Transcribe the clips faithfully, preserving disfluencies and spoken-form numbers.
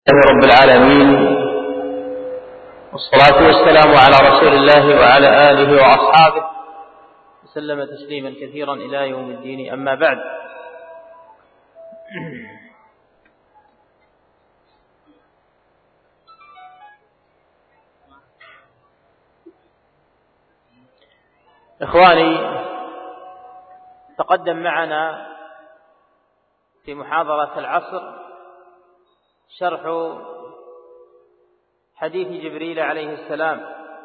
رب العالمين، والصلاة والسلام على رسول الله وعلى آله وأصحابه وسلم تسليما كثيرا إلى يوم الدين. أما بعد، إخواني، تقدم معنا في محاضرة العصر شرح حديث جبريل عليه السلام،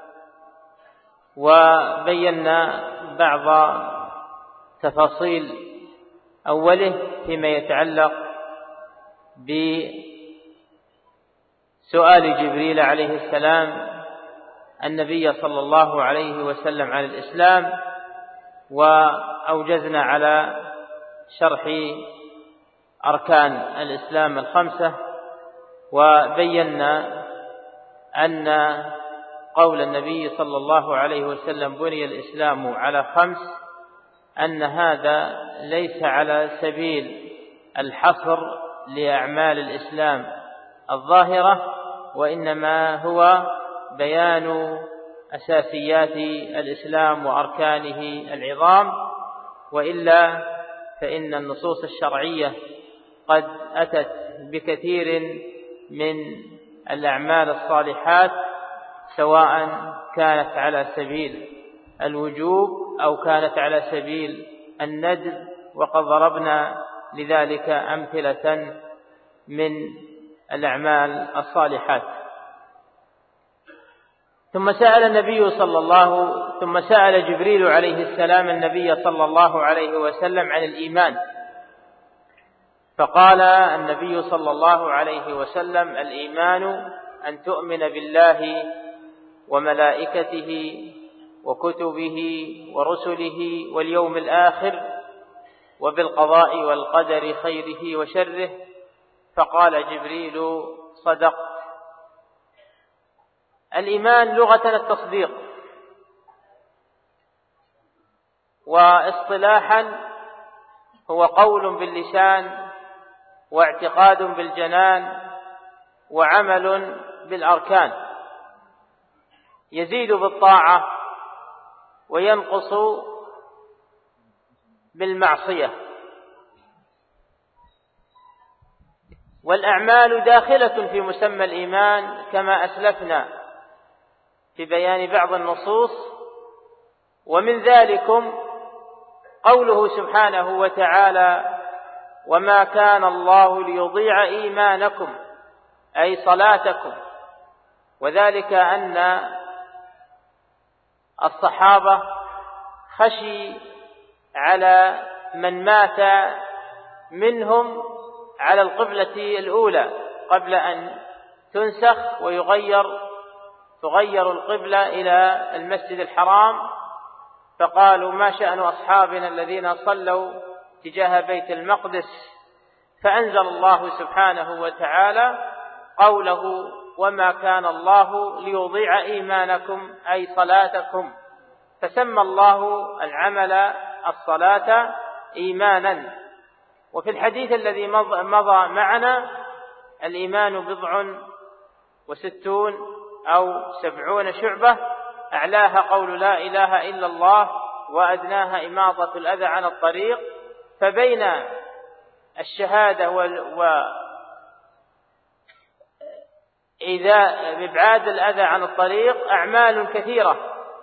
وبينا بعض تفاصيل أوله فيما يتعلق بسؤال جبريل عليه السلام النبي صلى الله عليه وسلم عن الإسلام، وأوجزنا على شرح أركان الإسلام الخمسة، وبينا أن قول النبي صلى الله عليه وسلم بني الإسلام على خمس، أن هذا ليس على سبيل الحصر لأعمال الإسلام الظاهرة، وإنما هو بيان أساسيات الإسلام وأركانه العظام، وإلا فإن النصوص الشرعية قد أتت بكثير من الأعمال الصالحات، سواء كانت على سبيل الوجوب أو كانت على سبيل الندب، وقد ضربنا لذلك أمثلة من الأعمال الصالحات. ثم سأل النبي صلى الله ثم سأل جبريل عليه السلام النبي صلى الله عليه وسلم عن الإيمان، فقال النبي صلى الله عليه وسلم: الإيمان أن تؤمن بالله وملائكته وكتبه ورسله واليوم الآخر وبالقضاء والقدر خيره وشره. فقال جبريل: صدقت. الإيمان لغة التصديق، واصطلاحا هو قول باللسان واعتقاد بالجنان وعمل بالأركان، يزيد بالطاعة وينقص بالمعصية. والأعمال داخلة في مسمى الإيمان كما أسلفنا في بيان بعض النصوص، ومن ذلكم قوله سبحانه وتعالى: وما كان الله ليضيع إيمانكم، أي صلاتكم. وذلك أن الصحابة خشي على من مات منهم على القبلة الأولى قبل أن تنسخ ويغير تغير القبلة إلى المسجد الحرام، فقالوا: ما شأن أصحابنا الذين صلوا تجاه بيت المقدس؟ فأنزل الله سبحانه وتعالى قوله: وما كان الله ليضيع إيمانكم، أي صلاتكم. فسمى الله العمل الصلاة إيمانا. وفي الحديث الذي مضى معنا: الإيمان بضع وستون أو سبعون شعبة، أعلاها قول لا إله إلا الله، وأدناها إماطة الأذى عن الطريق. فبين الشهادة وإذا بإبعاد الأذى عن الطريق أعمال كثيرة،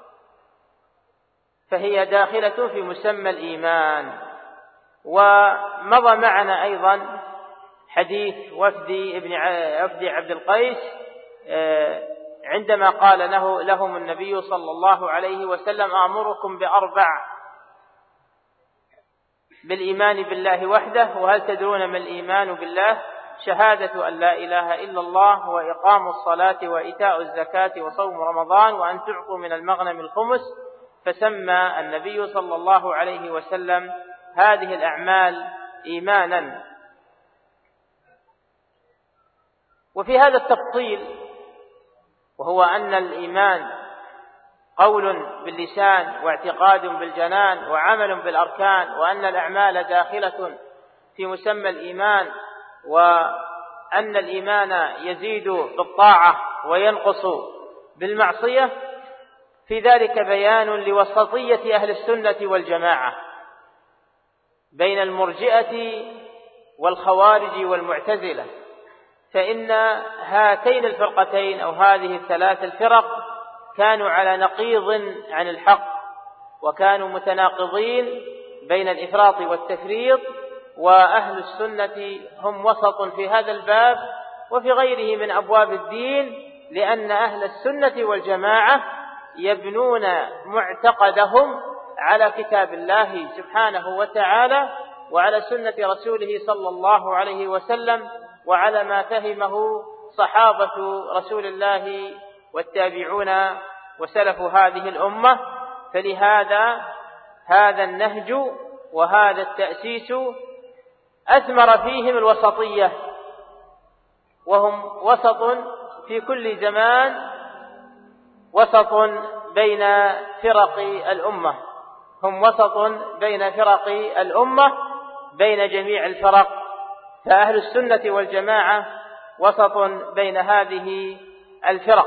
فهي داخلة في مسمى الإيمان. ومضى معنا أيضا حديث وفد ابن وفد عبد القيس عندما قال له لهم النبي صلى الله عليه وسلم: أأمركم بأربع: بالإيمان بالله وحده، وهل تدرون ما الإيمان بالله؟ شهادة أن لا إله إلا الله، وإقام الصلاة، وإيتاء الزكاة، وصوم رمضان، وأن تعطوا من المغنم الخمس. فسمى النبي صلى الله عليه وسلم هذه الأعمال إيمانا. وفي هذا التفصيل، وهو أن الإيمان قول باللسان واعتقاد بالجنان وعمل بالأركان، وأن الأعمال داخلة في مسمى الإيمان، أن الإيمان يزيد بالطاعة وينقص بالمعصية، في ذلك بيان لوسطية أهل السنة والجماعة بين المرجئة والخوارج والمعتزلة، فإن هاتين الفرقتين أو هذه الثلاث الفرق كانوا على نقيض عن الحق، وكانوا متناقضين بين الإفراط والتفريط، وأهل السنة هم وسط في هذا الباب وفي غيره من أبواب الدين، لأن أهل السنة والجماعة يبنون معتقدهم على كتاب الله سبحانه وتعالى وعلى سنة رسوله صلى الله عليه وسلم، وعلى ما فهمه صحابة رسول الله والتابعون وسلف هذه الأمة. فلهذا هذا النهج وهذا التأسيس أثمر فيهم الوسطية، وهم وسط في كل زمان، وسط بين فرق الأمة، هم وسط بين فرق الأمة بين جميع الفرق، فأهل السنة والجماعة وسط بين هذه الفرق.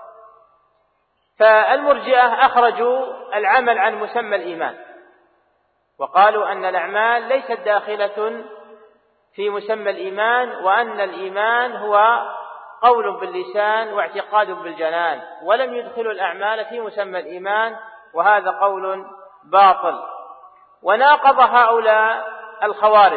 فالمرجئة أخرجوا العمل عن مسمى الإيمان، وقالوا أن الأعمال ليست داخلة في مسمى الإيمان، وأن الإيمان هو قول باللسان واعتقاد بالجنان، ولم يدخلوا الأعمال في مسمى الإيمان، وهذا قول باطل. وناقض هؤلاء الخوارج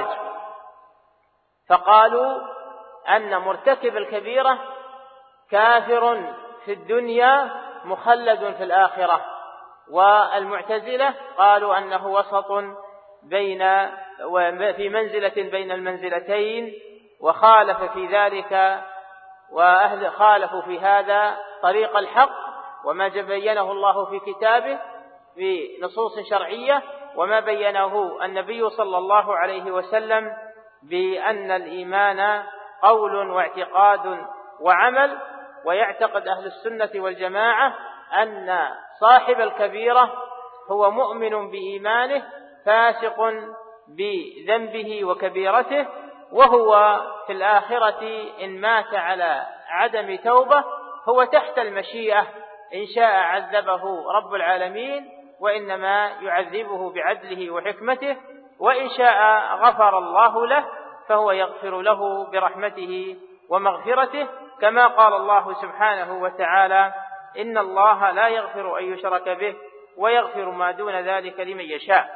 فقالوا أن مرتكب الكبيرة كافر في الدنيا مخلد في الآخرة، والمعتزلة قالوا أنه وسط بين في منزلة بين المنزلتين، وخالف في ذلك وأهل خالفوا في هذا طريق الحق وما بينه الله في كتابه في نصوص شرعية، وما بينه النبي صلى الله عليه وسلم بأن الإيمان قول واعتقاد وعمل. ويعتقد أهل السنة والجماعة أن صاحب الكبيرة هو مؤمن بإيمانه فاسق بذنبه وكبيرته، وهو في الآخرة إن مات على عدم توبة هو تحت المشيئة، إن شاء عذبه رب العالمين وإنما يعذبه بعدله وحكمته، وإن شاء غفر الله له فهو يغفر له برحمته ومغفرته، كما قال الله سبحانه وتعالى: إن الله لا يغفر أن يشرك به ويغفر ما دون ذلك لمن يشاء.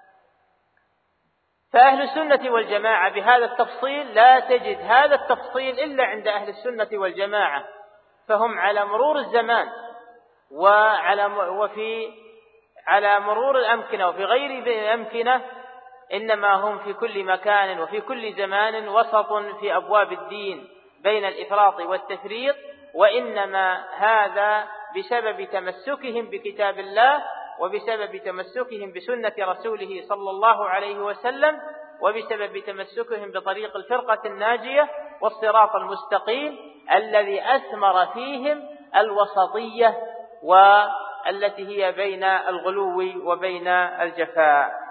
فأهل السنة والجماعة بهذا التفصيل لا تجد هذا التفصيل إلا عند أهل السنة والجماعة، فهم على مرور الزمان وعلى وفي على مرور الأمكنة وفي غير الأمكنة، إنما هم في كل مكان وفي كل زمان وسط في أبواب الدين بين الإفراط والتفريط، وإنما هذا بسبب تمسكهم بكتاب الله وبسبب تمسكهم بسنة رسوله صلى الله عليه وسلم، وبسبب تمسكهم بطريق الفرقة الناجية والصراط المستقيم الذي أثمر فيهم الوسطية والتي هي بين الغلو وبين الجفاء.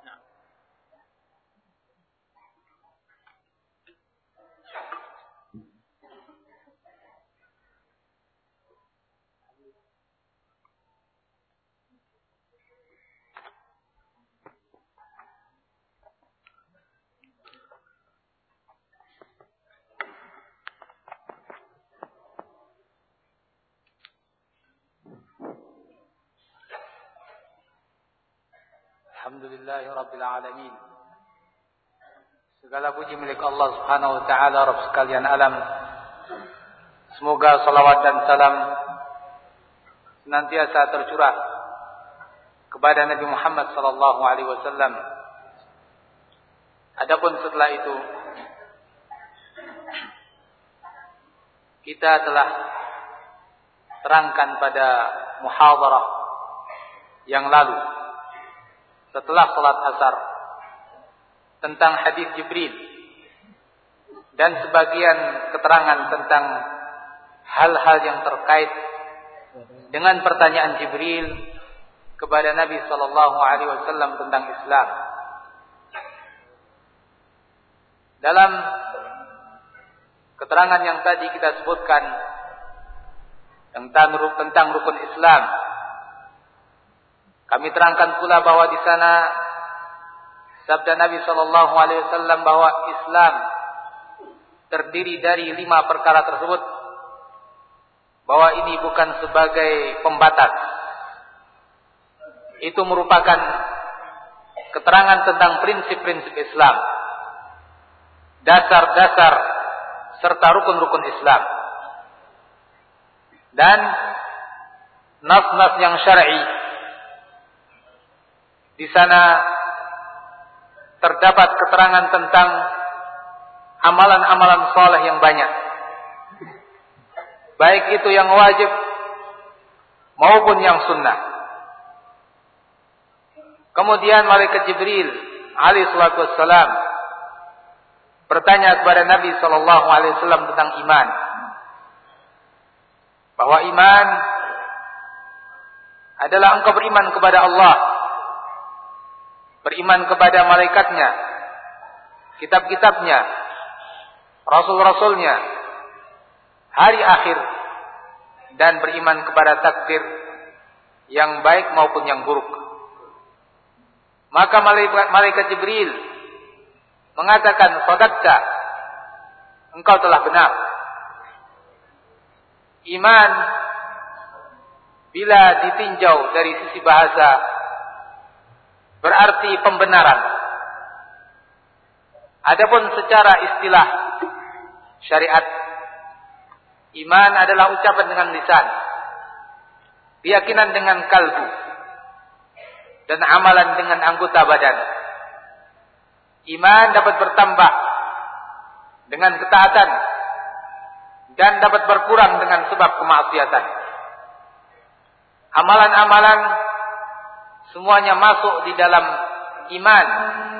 Alhamdulillahi Rabbil Alamin. Segala puji milik Allah Subhanahu wa ta'ala, Rabb sekalian alam. Semoga salawat dan salam senantiasa tercurah kepada Nabi Muhammad sallallahu alaihi wasallam. Adapun setelah itu kita telah terangkan pada muhadharah yang lalu setelah salat asar tentang hadis Jibril dan sebagian keterangan tentang hal-hal yang terkait dengan pertanyaan Jibril kepada Nabi sallallahu alaihi wasallam tentang Islam. Dalam keterangan yang tadi kita sebutkan tentang tentang rukun Islam, kami terangkan pula bahwa di sana sabda Nabi sallallahu alaihi wasallam bahwa Islam terdiri dari lima perkara tersebut, bahwa ini bukan sebagai pembatas. Itu merupakan keterangan tentang prinsip-prinsip Islam, dasar-dasar serta rukun-rukun Islam, dan nas-nas yang syar'i. Di sana terdapat keterangan tentang amalan-amalan saleh yang banyak, baik itu yang wajib maupun yang sunnah. Kemudian malaikat Jibril alaihi salatu wassalam bertanya kepada Nabi sallallahu alaihi wasallam tentang iman, bahwa iman adalah engkau beriman kepada Allah, beriman kepada malaikatnya, kitab-kitabnya, rasul-rasulnya, hari akhir, dan beriman kepada takdir yang baik maupun yang buruk. Maka malaikat, malaikat Jibril mengatakan, "Shadaqta, engkau telah benar." Iman bila ditinjau dari sisi bahasa berarti pembenaran. Adapun secara istilah syariat, iman adalah ucapan dengan lisan, keyakinan dengan kalbu, dan amalan dengan anggota badan. Iman dapat bertambah dengan ketaatan dan dapat berkurang dengan sebab kemaksiatan. Amalan-amalan semuanya masuk di dalam iman.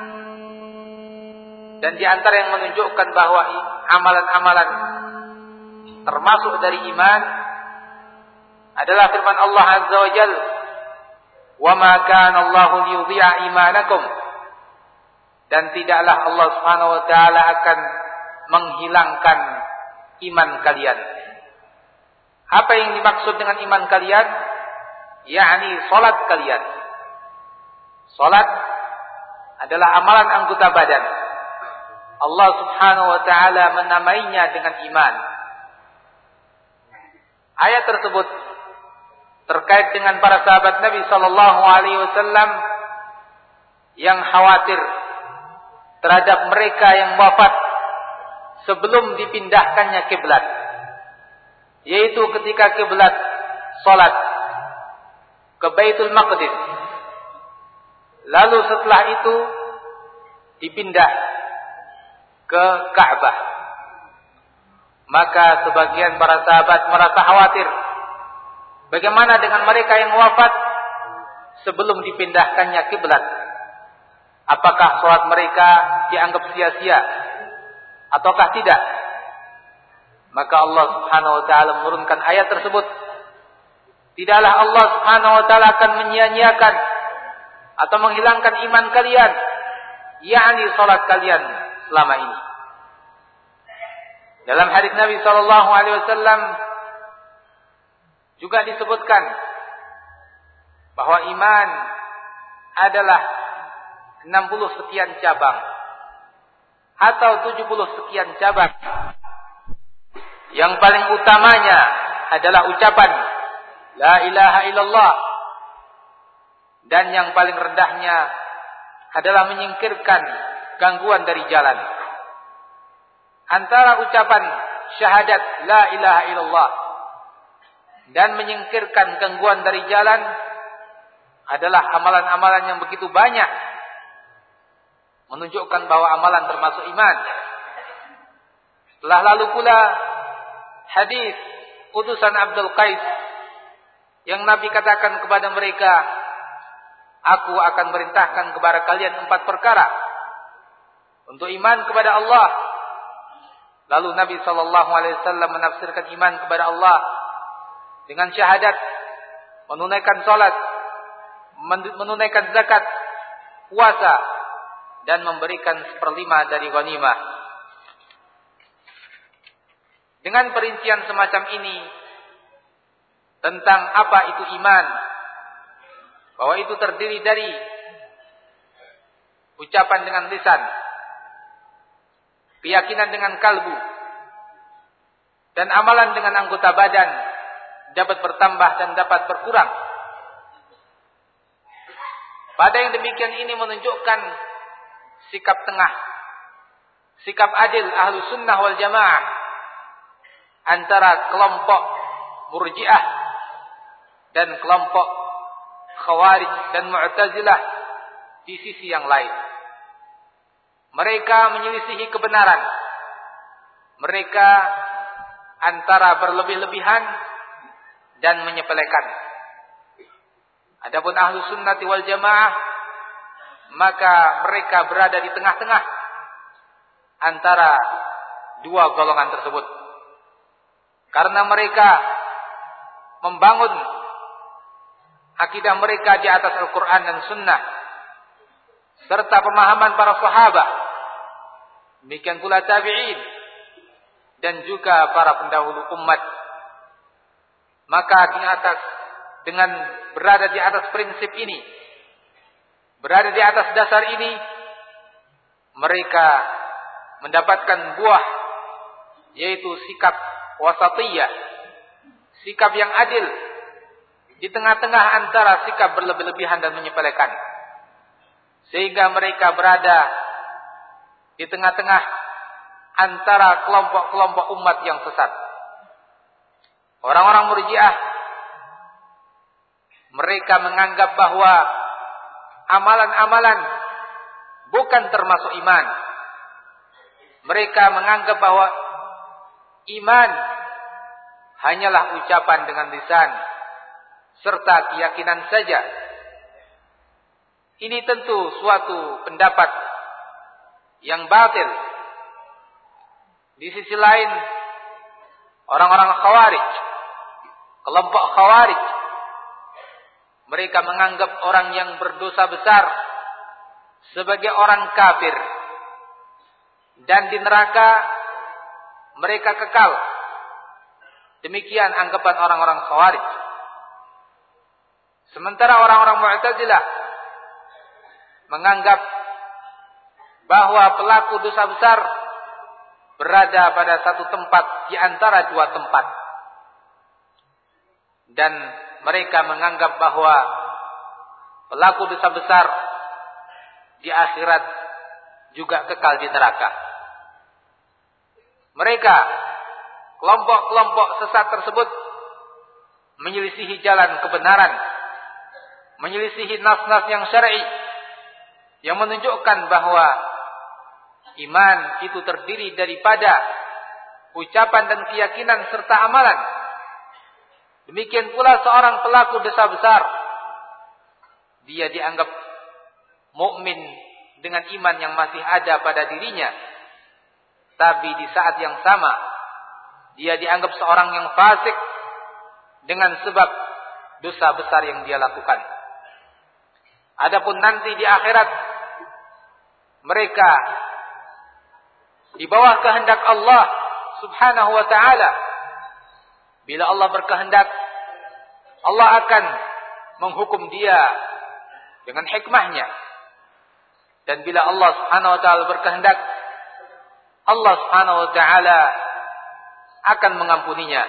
Dan di antara yang menunjukkan bahwa amalan-amalan termasuk dari iman adalah firman Allah Azza wa Jalla, "Wa ma kana Allahu liyudhi'a imanakum." Dan tidaklah Allah Subhanahu wa taala akan menghilangkan iman kalian. Apa yang dimaksud dengan iman kalian? Yakni salat kalian. Salat adalah amalan anggota badan. Allah Subhanahu wa taala menamainya dengan iman. Ayat tersebut terkait dengan para sahabat Nabi sallallahu alaihi wasallam yang khawatir terhadap mereka yang wafat sebelum dipindahkannya kiblat, yaitu ketika kiblat salat ke Baitul Maqdis, lalu setelah itu dipindah ke Ka'bah. Maka sebagian para sahabat merasa khawatir, bagaimana dengan mereka yang wafat sebelum dipindahkannya kiblat? Apakah salat mereka dianggap sia-sia ataukah tidak? Maka Allah Subhanahu wa taala menurunkan ayat tersebut. Tidaklah Allah Subhanahu wa taala akan menyia-nyiakan atau menghilangkan iman kalian, yakni salat kalian selama ini. Dalam hadis Nabi sallallahu alaihi wasallam juga disebutkan bahwa iman adalah enam puluh sekian cabang atau tujuh puluh sekian cabang. Yang paling utamanya adalah ucapan la ilaha illallah, dan yang paling rendahnya adalah menyingkirkan gangguan dari jalan. Antara ucapan syahadat la ilaha illallah dan menyingkirkan gangguan dari jalan adalah amalan-amalan yang begitu banyak, menunjukkan bahwa amalan termasuk iman. Telah lalu pula hadis utusan Abdul Qais yang Nabi katakan kepada mereka, "Aku akan merintahkan kepada kalian empat perkara untuk iman kepada Allah." Lalu Nabi sallallahu alaihi wasallam menafsirkan iman kepada Allah dengan syahadat, menunaikan salat, menunaikan zakat, puasa, dan memberikan seperlima dari ghanimah. dengan perincian semacam ini tentang apa itu iman, bahwa itu terdiri dari ucapan dengan lisan, keyakinan dengan kalbu, dan amalan dengan anggota badan, dapat bertambah dan dapat berkurang. Pada yang demikian ini menunjukkan sikap tengah, sikap adil ahlu sunnah wal jamaah antara kelompok murjiah dan kelompok khawarij dan mu'tazilah di sisi yang lain. Mereka menyelisihi kebenaran. Mereka antara berlebih-lebihan dan menyepelekan. Adapun ahlu sunnati wal jamaah, maka mereka berada di tengah-tengah antara dua golongan tersebut. Karena mereka membangun akidah mereka di atas Al-Quran dan Sunnah, serta pemahaman para sahabat, demikian pula tabi'in, dan juga para pendahulu umat. Maka di atas, dengan berada di atas prinsip ini, berada di atas dasar ini, mereka mendapatkan buah, yaitu sikap wasatiyah, sikap yang adil di tengah-tengah antara sikap berlebih-lebihan dan menyepelekan, sehingga mereka berada di tengah-tengah antara kelompok-kelompok umat yang sesat. Orang-orang murjiah, mereka menganggap bahwa amalan-amalan bukan termasuk iman. Mereka menganggap bahwa iman hanyalah ucapan dengan lisan serta keyakinan saja. Ini tentu suatu pendapat yang batil. Di sisi lain, orang-orang khawarij, kelompok khawarij, mereka menganggap orang yang berdosa besar sebagai orang kafir, dan di neraka mereka kekal. Demikian anggapan orang-orang khawarij. Sementara orang-orang Mu'tazilah menganggap bahwa pelaku dosa besar berada pada satu tempat di antara dua tempat. Dan mereka menganggap bahwa pelaku dosa besar di akhirat juga kekal di neraka. Mereka, kelompok-kelompok sesat tersebut, menyelisihi jalan kebenaran, menyelisihi nas-nas yang syar'i yang menunjukkan bahwa iman itu terdiri daripada ucapan dan keyakinan serta amalan. Demikian pula seorang pelaku dosa besar, dia dianggap mukmin dengan iman yang masih ada pada dirinya, tapi di saat yang sama dia dianggap seorang yang fasik dengan sebab dosa besar yang dia lakukan. Adapun nanti di akhirat, mereka di bawah kehendak Allah Subhanahu wa ta'ala. Bila Allah berkehendak, Allah akan menghukum dia dengan hikmahnya. Dan bila Allah Subhanahu wa ta'ala berkehendak, Allah Subhanahu wa ta'ala akan mengampuninya.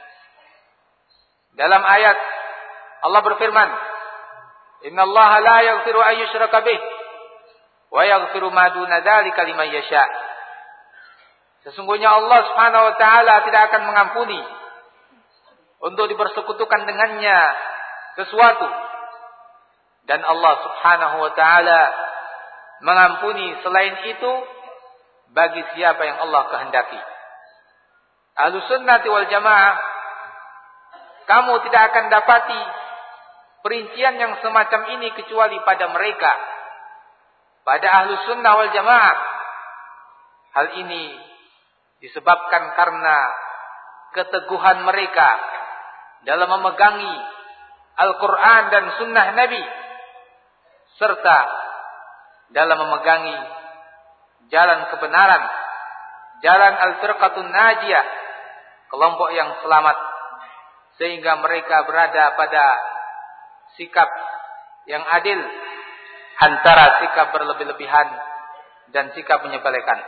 Dalam ayat Allah berfirman, "Inna Allah la yaghfiru an yushraka bih wa yaghfiru ma duna dzalika liman yasha." Sesungguhnya Allah Subhanahu wa ta'ala tidak akan mengampuni untuk dipersekutukan dengannya sesuatu, dan Allah Subhanahu wa ta'ala mengampuni selain itu bagi siapa yang Allah kehendaki. Ahlus sunnati wal jamaah, kamu tidak akan dapati perincian yang semacam ini kecuali pada mereka, pada ahlus sunnah wal jamaah. Hal ini disebabkan karena keteguhan mereka dalam memegangi Al-Quran dan Sunnah Nabi, serta dalam memegangi jalan kebenaran, jalan Al-Firqatun Najiyah, kelompok yang selamat, sehingga mereka berada pada sikap yang adil antara sikap berlebih-lebihan dan sikap menyepelekan.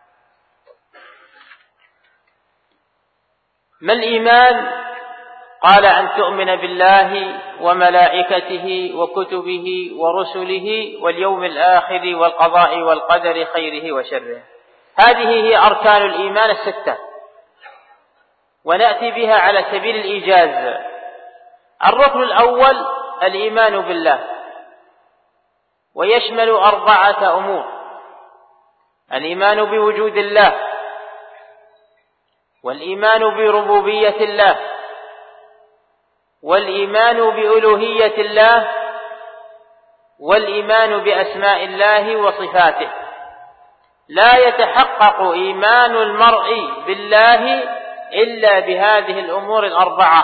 ما الإيمان؟ قال أن تؤمن بالله وملائكته وكتبه ورسله واليوم الآخر والقضاء والقدر خيره وشره. هذه هي أركان الإيمان الستة، ونأتي بها على سبيل الإيجاز. الركن الأول الإيمان بالله، ويشمل أربعة أمور: الإيمان بوجود الله، والإيمان بربوبية الله، والإيمان بألوهية الله، والإيمان بأسماء الله وصفاته. لا يتحقق إيمان المرء بالله إلا بهذه الأمور الأربعة.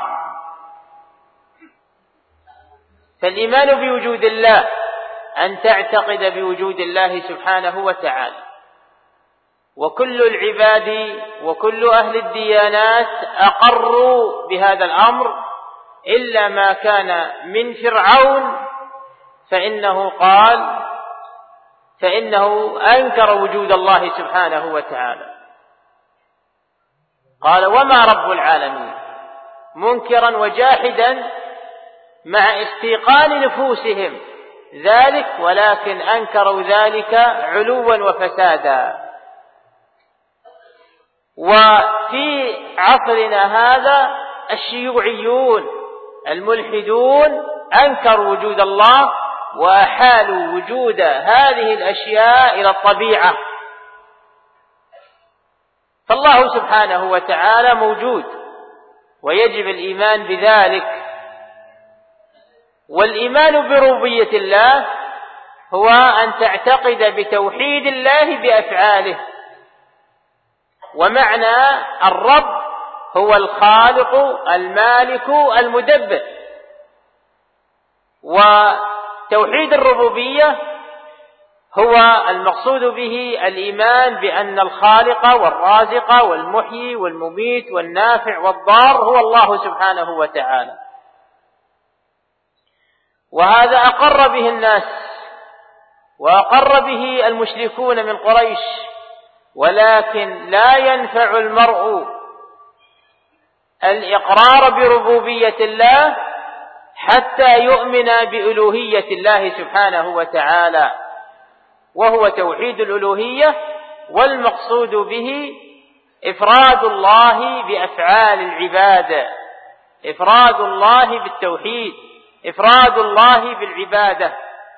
فالإيمان بوجود الله أن تعتقد بوجود الله سبحانه وتعالى، وكل العباد وكل أهل الديانات أقروا بهذا الأمر إلا ما كان من فرعون، فإنه قال فإنه أنكر وجود الله سبحانه وتعالى، قال: وما رب العالمين، منكرا وجاحدا مع استيقان نفوسهم ذلك، ولكن أنكروا ذلك علوا وفسادا. وفي عصرنا هذا الشيوعيون الملحدون أنكروا وجود الله وأحالوا وجود هذه الأشياء إلى الطبيعة. فالله سبحانه وتعالى موجود ويجب الإيمان بذلك. والإيمان بربوبية الله هو أن تعتقد بتوحيد الله بأفعاله. ومعنى الرب هو الخالق المالك المدبر. وتوحيد الربوبية هو المقصود به الإيمان بأن الخالق والرازق والمحيي والمميت والنافع والضار هو الله سبحانه وتعالى. وهذا أقر به الناس وأقر به المشركون من قريش، ولكن لا ينفع المرء الإقرار بربوبية الله حتى يؤمن بألوهية الله سبحانه وتعالى، وهو توحيد الألوهية، والمقصود به إفراد الله بأفعال العبادة، إفراد الله بالتوحيد، إفراد الله بالعبادة.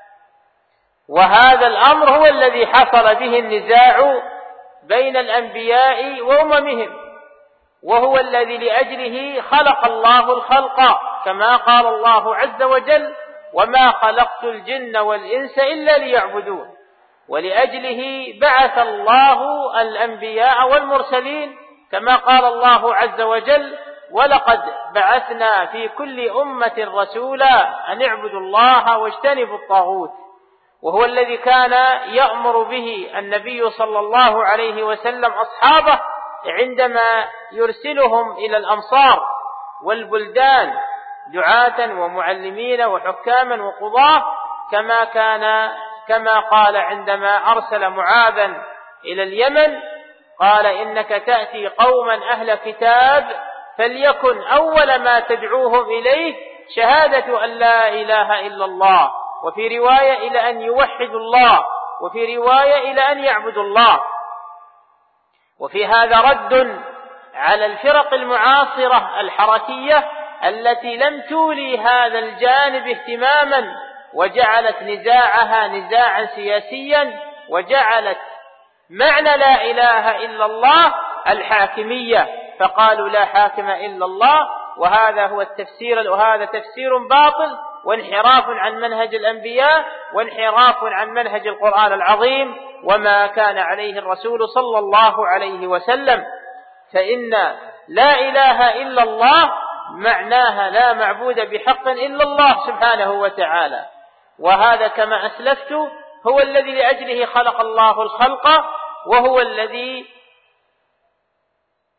وهذا الأمر هو الذي حصل به النزاع بين الأنبياء وأممهم، وهو الذي لأجله خلق الله الخلق، كما قال الله عز وجل: وما خلقت الجن والإنس إلا ليعبدون. ولأجله بعث الله الأنبياء والمرسلين، كما قال الله عز وجل: ولقد بعثنا في كل أمة رسولا أن اعبدوا الله واجتنبوا الطاغوت. وهو الذي كان يأمر به النبي صلى الله عليه وسلم أصحابه عندما يرسلهم إلى الأمصار والبلدان دعاة ومعلمين وحكاما وقضاة، كما كان كما قال عندما أرسل معاذا إلى اليمن، قال: إنك تأتي قوما أهل كتاب فليكن أول ما تدعوهم إليه شهادة أن لا إله إلا الله، وفي رواية إلى أن يوحدوا الله، وفي رواية إلى أن يعبدوا الله. وفي هذا رد على الفرق المعاصرة الحركية التي لم تولي هذا الجانب اهتماما، وجعلت نزاعها نزاعا سياسيا، وجعلت معنى لا إله إلا الله الحاكمية، فقالوا لا حاكم إلا الله. وهذا هو التفسير، وهذا تفسير باطل وانحراف عن منهج الأنبياء، وانحراف عن منهج القرآن العظيم وما كان عليه الرسول صلى الله عليه وسلم. فإن لا إله إلا الله معناها لا معبود بحق إلا الله سبحانه وتعالى. وهذا كما أسلفت هو الذي لأجله خلق الله الخلق، وهو الذي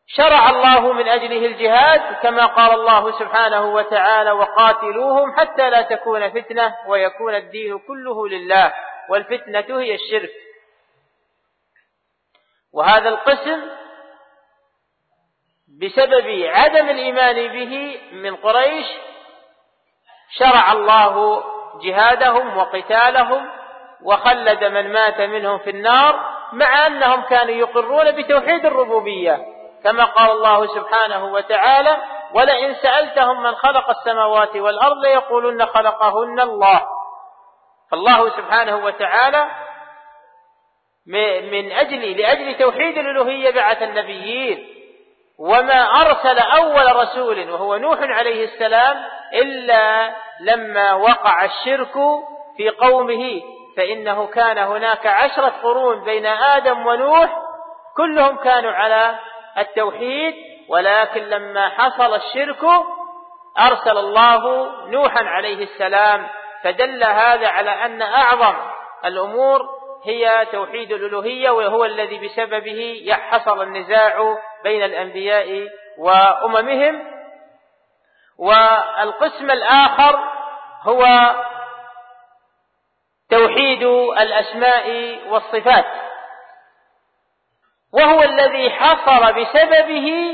شرع الله من أجله الجهاد كما قال الله سبحانه وتعالى وقاتلوهم حتى لا تكون فتنة ويكون الدين كله لله والفتنة هي الشرك. وهذا القسم بسبب عدم الإيمان به من قريش شرع الله جهادهم وقتالهم وخلد من مات منهم في النار، مع أنهم كانوا يقرون بتوحيد الربوبية كما قال الله سبحانه وتعالى ولئن سألتهم من خلق السماوات والأرض ليقولن خلقهن الله. فالله سبحانه وتعالى من أجل لأجل توحيد الألوهية بعث النبيين، وما أرسل أول رسول وهو نوح عليه السلام إلا لما وقع الشرك في قومه، فإنه كان هناك عشرة قرون بين آدم ونوح كلهم كانوا على التوحيد، ولكن لما حصل الشرك أرسل الله نوحا عليه السلام، فدل هذا على أن أعظم الأمور هي توحيد الألوهية، وهو الذي بسببه حصل النزاع بين الأنبياء وأممهم. والقسم الآخر هو توحيد الأسماء والصفات، وهو الذي حصل بسببه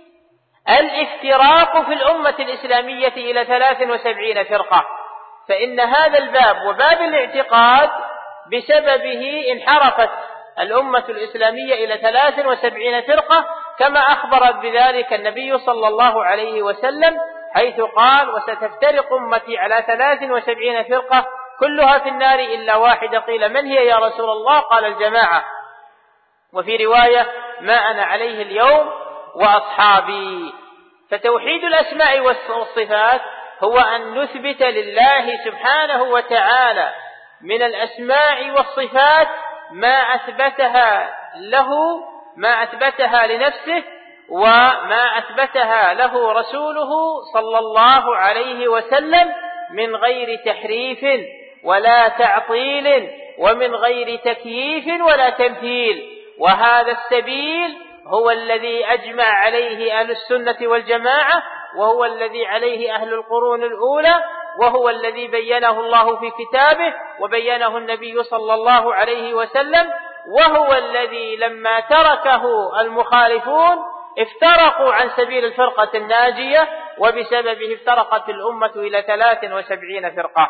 الافتراق في الأمة الإسلامية إلى ثلاث وسبعين فرقة، فإن هذا الباب وباب الاعتقاد بسببه انحرفت الأمة الإسلامية إلى ثلاث وسبعين فرقة، كما أخبرت بذلك النبي صلى الله عليه وسلم حيث قال وستفترق أمتي على ثلاث وسبعين فرقة كلها في النار إلا واحدة، قيل من هي يا رسول الله؟ قال الجماعة، وفي رواية ما أنا عليه اليوم وأصحابي. فتوحيد الأسماء والصفات هو أن نثبت لله سبحانه وتعالى من الأسماء والصفات ما أثبتها له ما أثبتها لنفسه وما أثبتها له رسوله صلى الله عليه وسلم من غير تحريف ولا تعطيل ومن غير تكييف ولا تمثيل. وهذا السبيل هو الذي أجمع عليه أهل السنة والجماعة، وهو الذي عليه أهل القرون الأولى، وهو الذي بينه الله في كتابه وبينه النبي صلى الله عليه وسلم، وهو الذي لما تركه المخالفون افترقوا عن سبيل الفرقة الناجية، وبسببه افترقت الأمة إلى ثلاث وسبعين فرقة.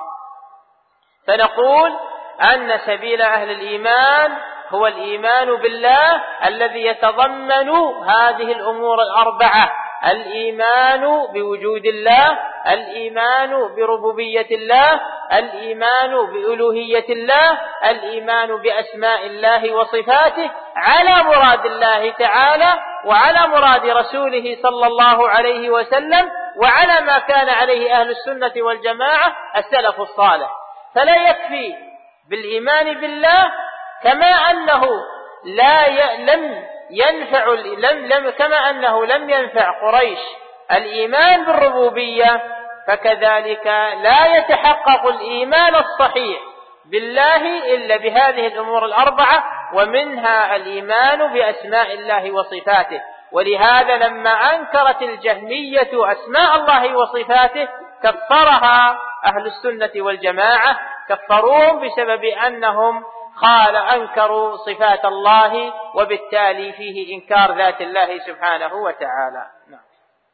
فنقول أن سبيل أهل الإيمان هو الإيمان بالله الذي يتضمن هذه الأمور الأربعة: الإيمان بوجود الله، الإيمان بربوبية الله، الإيمان بألوهية الله، الإيمان بأسماء الله وصفاته على مراد الله تعالى وعلى مراد رسوله صلى الله عليه وسلم وعلى ما كان عليه أهل السنة والجماعة السلف الصالح. فلا يكفي بالإيمان بالله كما أنه لا ي... لم ينفع لم لم كما أنه لم ينفع قريش الإيمان بالربوبية، فكذلك لا يتحقق الإيمان الصحيح بالله إلا بهذه الأمور الأربعة، ومنها الإيمان بأسماء الله وصفاته. ولهذا لما أنكرت الجهمية أسماء الله وصفاته كفرها أهل السنة والجماعة، كفروهم بسبب أنهم قال أنكروا صفات الله، وبالتالي فيه إنكار ذات الله سبحانه وتعالى. نعم.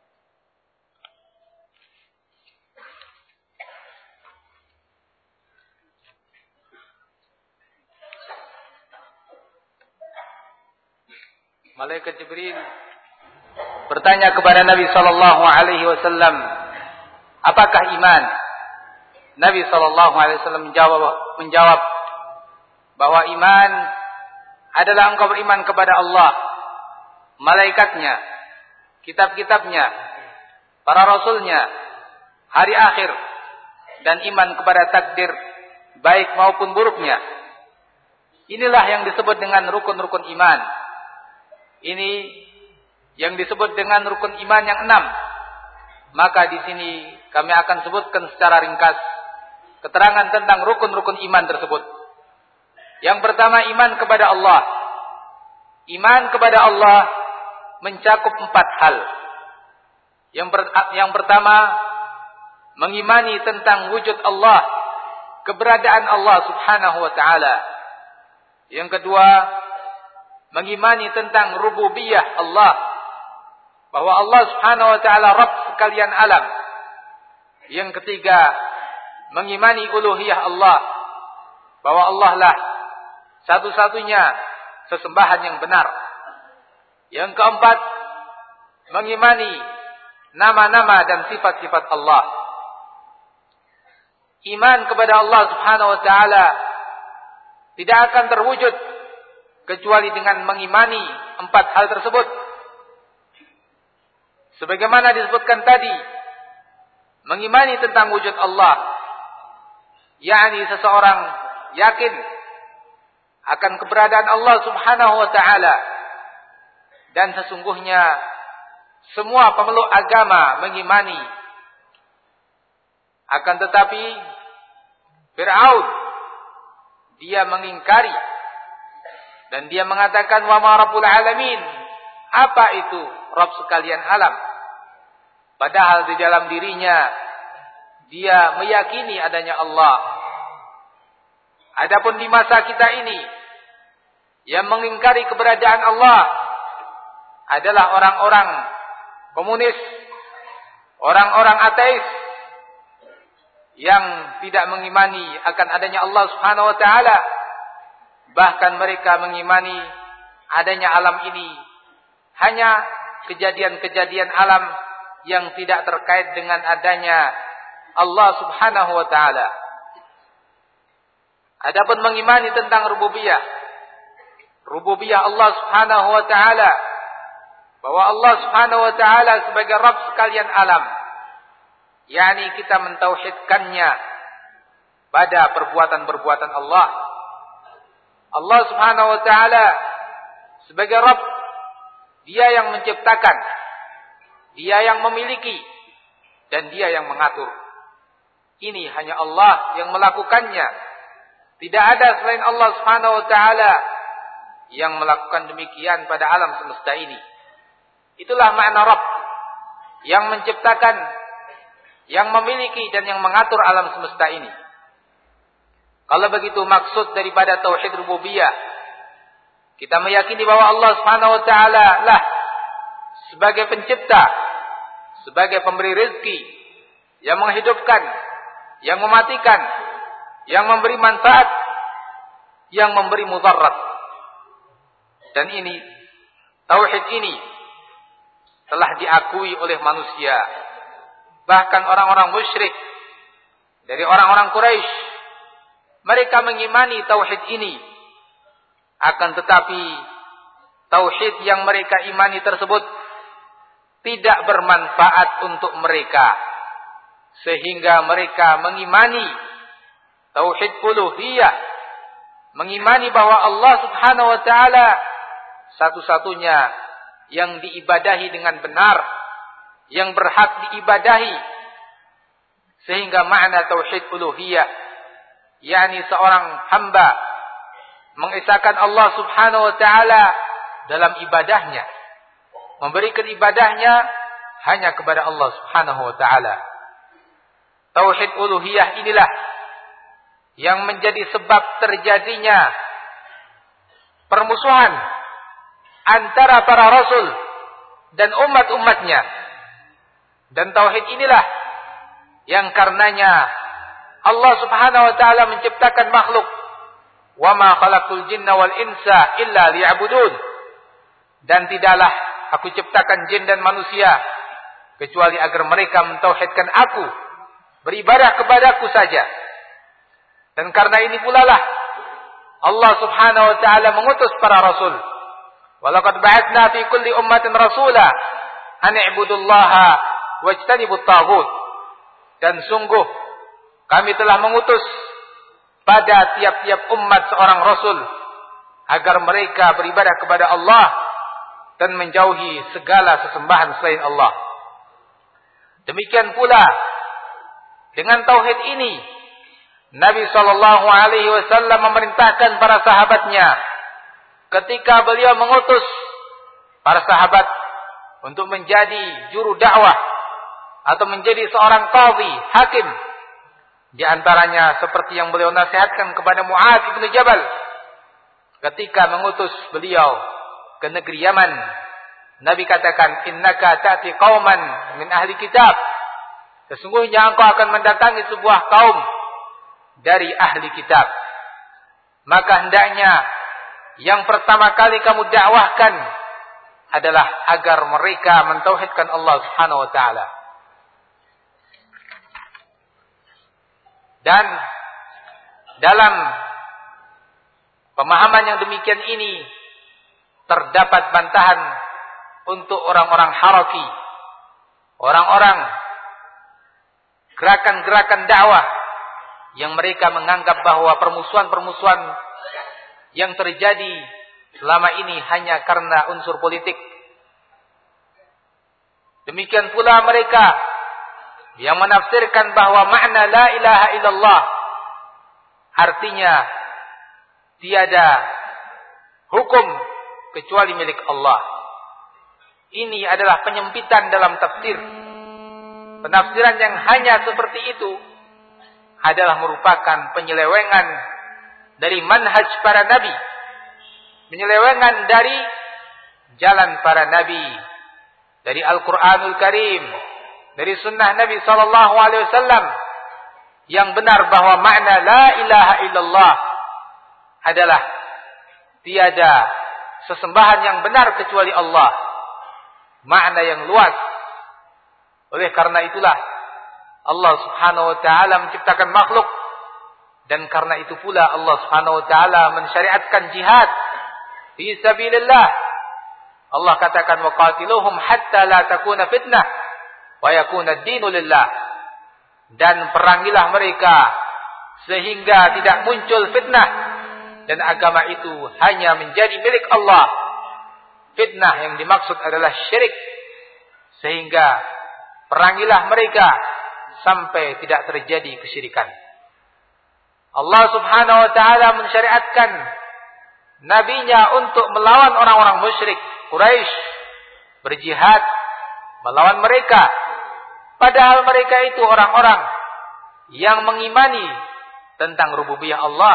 Malaikat Jibril bertanya kepada Nabi sallallahu alaihi wasallam, apakah iman? Nabi sallallahu alaihi wasallam menjawab menjawab bahwa iman adalah engkau beriman kepada Allah, malaikatnya, kitab-kitabnya, para rasulnya, hari akhir, dan iman kepada takdir baik maupun buruknya. Inilah yang disebut dengan rukun-rukun iman. Ini yang disebut dengan rukun iman yang enam. Maka di sini kami akan sebutkan secara ringkas keterangan tentang rukun-rukun iman tersebut. Yang pertama, iman kepada Allah. Iman kepada Allah mencakup empat hal. Yang, ber, yang pertama, mengimani tentang wujud Allah, keberadaan Allah subhanahu wa ta'ala. Yang kedua, mengimani tentang rububiyah Allah, bahwa Allah subhanahu wa ta'ala Rabb sekalian alam. Yang ketiga, mengimani uluhiyah Allah, bahwa Allah lah satu-satunya sesembahan yang benar. Yang keempat, mengimani nama-nama dan sifat-sifat Allah. Iman kepada Allah subhanahu wa ta'ala tidak akan terwujud kecuali dengan mengimani empat hal tersebut. Sebagaimana disebutkan tadi, mengimani tentang wujud Allah, yakni seseorang yakin akan keberadaan Allah subhanahu wa ta'ala. Dan sesungguhnya semua pemeluk agama mengimani. Akan tetapi Fir'aun, dia mengingkari dan dia mengatakan, wa ma rabbul alamin, apa itu Rabb sekalian alam? Padahal di dalam dirinya dia meyakini adanya Allah. Adapun di masa kita ini yang mengingkari keberadaan Allah adalah orang-orang komunis, orang-orang ateis yang tidak mengimani akan adanya Allah Subhanahu wa taala. Bahkan mereka mengimani adanya alam ini hanya kejadian-kejadian alam yang tidak terkait dengan adanya Allah Subhanahu wa taala. Adapun mengimani tentang rububiyah, rububiyah Allah Subhanahu wa taala, bahwa Allah Subhanahu wa taala sebagai Rabb sekalian alam, yakni kita mentauhidkannya pada perbuatan-perbuatan Allah. Allah Subhanahu wa taala sebagai Rabb, dia yang menciptakan, dia yang memiliki, dan dia yang mengatur. Ini hanya Allah yang melakukannya. Tidak ada selain Allah Subhanahu wa taala yang melakukan demikian pada alam semesta ini. Itulah makna Rabb, yang menciptakan, yang memiliki dan yang mengatur alam semesta ini. Kalau begitu maksud daripada tauhid rububiyah, kita meyakini bahwa Allah Subhanahu wa taala lah sebagai pencipta, sebagai pemberi rezeki, yang menghidupkan, yang mematikan, yang memberi manfaat, yang memberi mudarat. Dan ini, tauhid ini telah diakui oleh manusia. Bahkan orang-orang musyrik dari orang-orang Quraisy, mereka mengimani tauhid ini. Akan tetapi tauhid yang mereka imani tersebut tidak bermanfaat untuk mereka, sehingga mereka mengimani tauhid uluhiyah, mengimani bahwa Allah Subhanahu wa taala satu-satunya yang diibadahi dengan benar, yang berhak diibadahi. Sehingga makna tauhid uluhiyah, yakni seorang hamba mengesahkan Allah Subhanahu wa taala dalam ibadahnya, memberikan ibadahnya hanya kepada Allah Subhanahu wa taala. Tauhid uluhiyah inilah yang menjadi sebab terjadinya permusuhan antara para rasul dan umat-umatnya. Dan tauhid inilah yang karenanya Allah Subhanahu wa taala menciptakan makhluk. Wa ma khalaqul jinna wal insa illa liya'budun. Dan tidaklah aku ciptakan jin dan manusia kecuali agar mereka mentauhidkan aku, beribadah kepadaku saja. Dan karena ini pula lah Allah Subhanahu wa taala mengutus para rasul. Walaqad ba'atsna fi kulli ummatin rasula an i'budullaha wajtanibut taghut. Dan sungguh kami telah mengutus pada tiap-tiap umat seorang rasul agar mereka beribadah kepada Allah dan menjauhi segala sesembahan selain Allah. Demikian pula dengan tauhid ini Nabi sallallahu alaihi wasallam memerintahkan para sahabatnya ketika beliau mengutus para sahabat untuk menjadi juru dakwah atau menjadi seorang qadhi, hakim. Di antaranya seperti yang beliau nasihatkan kepada Mu'adz bin Jabal ketika mengutus beliau ke negeri Yaman. Nabi katakan, innaka ta'ti qauman min ahli kitab. Sesungguhnya engkau akan mendatangi sebuah kaum dari ahli kitab. Maka hendaknya yang pertama kali kamu dakwahkan adalah agar mereka mentauhidkan Allah Subhanahu wa taala. Dan dalam pemahaman yang demikian ini terdapat bantahan untuk orang-orang haraki, orang-orang gerakan-gerakan dakwah yang mereka menganggap bahwa permusuhan-permusuhan yang terjadi selama ini hanya karena unsur politik. Demikian pula mereka yang menafsirkan bahwa makna la ilaha illallah artinya tiada hukum kecuali milik Allah. Ini adalah penyempitan dalam tafsir. Penafsiran yang hanya seperti itu adalah merupakan penyelewengan dari manhaj para nabi, penyelewengan dari jalan para nabi, dari Al-Quranul Karim, dari sunnah Nabi sallallahu alaihi wasallam yang benar bahwa makna la ilaha illallah adalah tiada sesembahan yang benar kecuali Allah. Makna yang luas. Oleh karena itulah Allah Subhanahu wa taala menciptakan makhluk, dan karena itu pula Allah Subhanahu wa taala mensyariatkan jihad fi sabilillah. Allah katakan waqatiluhum hatta la takuna fitnah wa yakuna ad-dinu lillah. Dan perangilah mereka sehingga tidak muncul fitnah dan agama itu hanya menjadi milik Allah. Fitnah yang dimaksud adalah syirik. Sehingga perangilah mereka sampai tidak terjadi kesyirikan. Allah Subhanahu wa taala mensyariatkan nabinya untuk melawan orang-orang musyrik Quraisy, berjihad melawan mereka. Padahal mereka itu orang-orang yang mengimani tentang rububiyah Allah.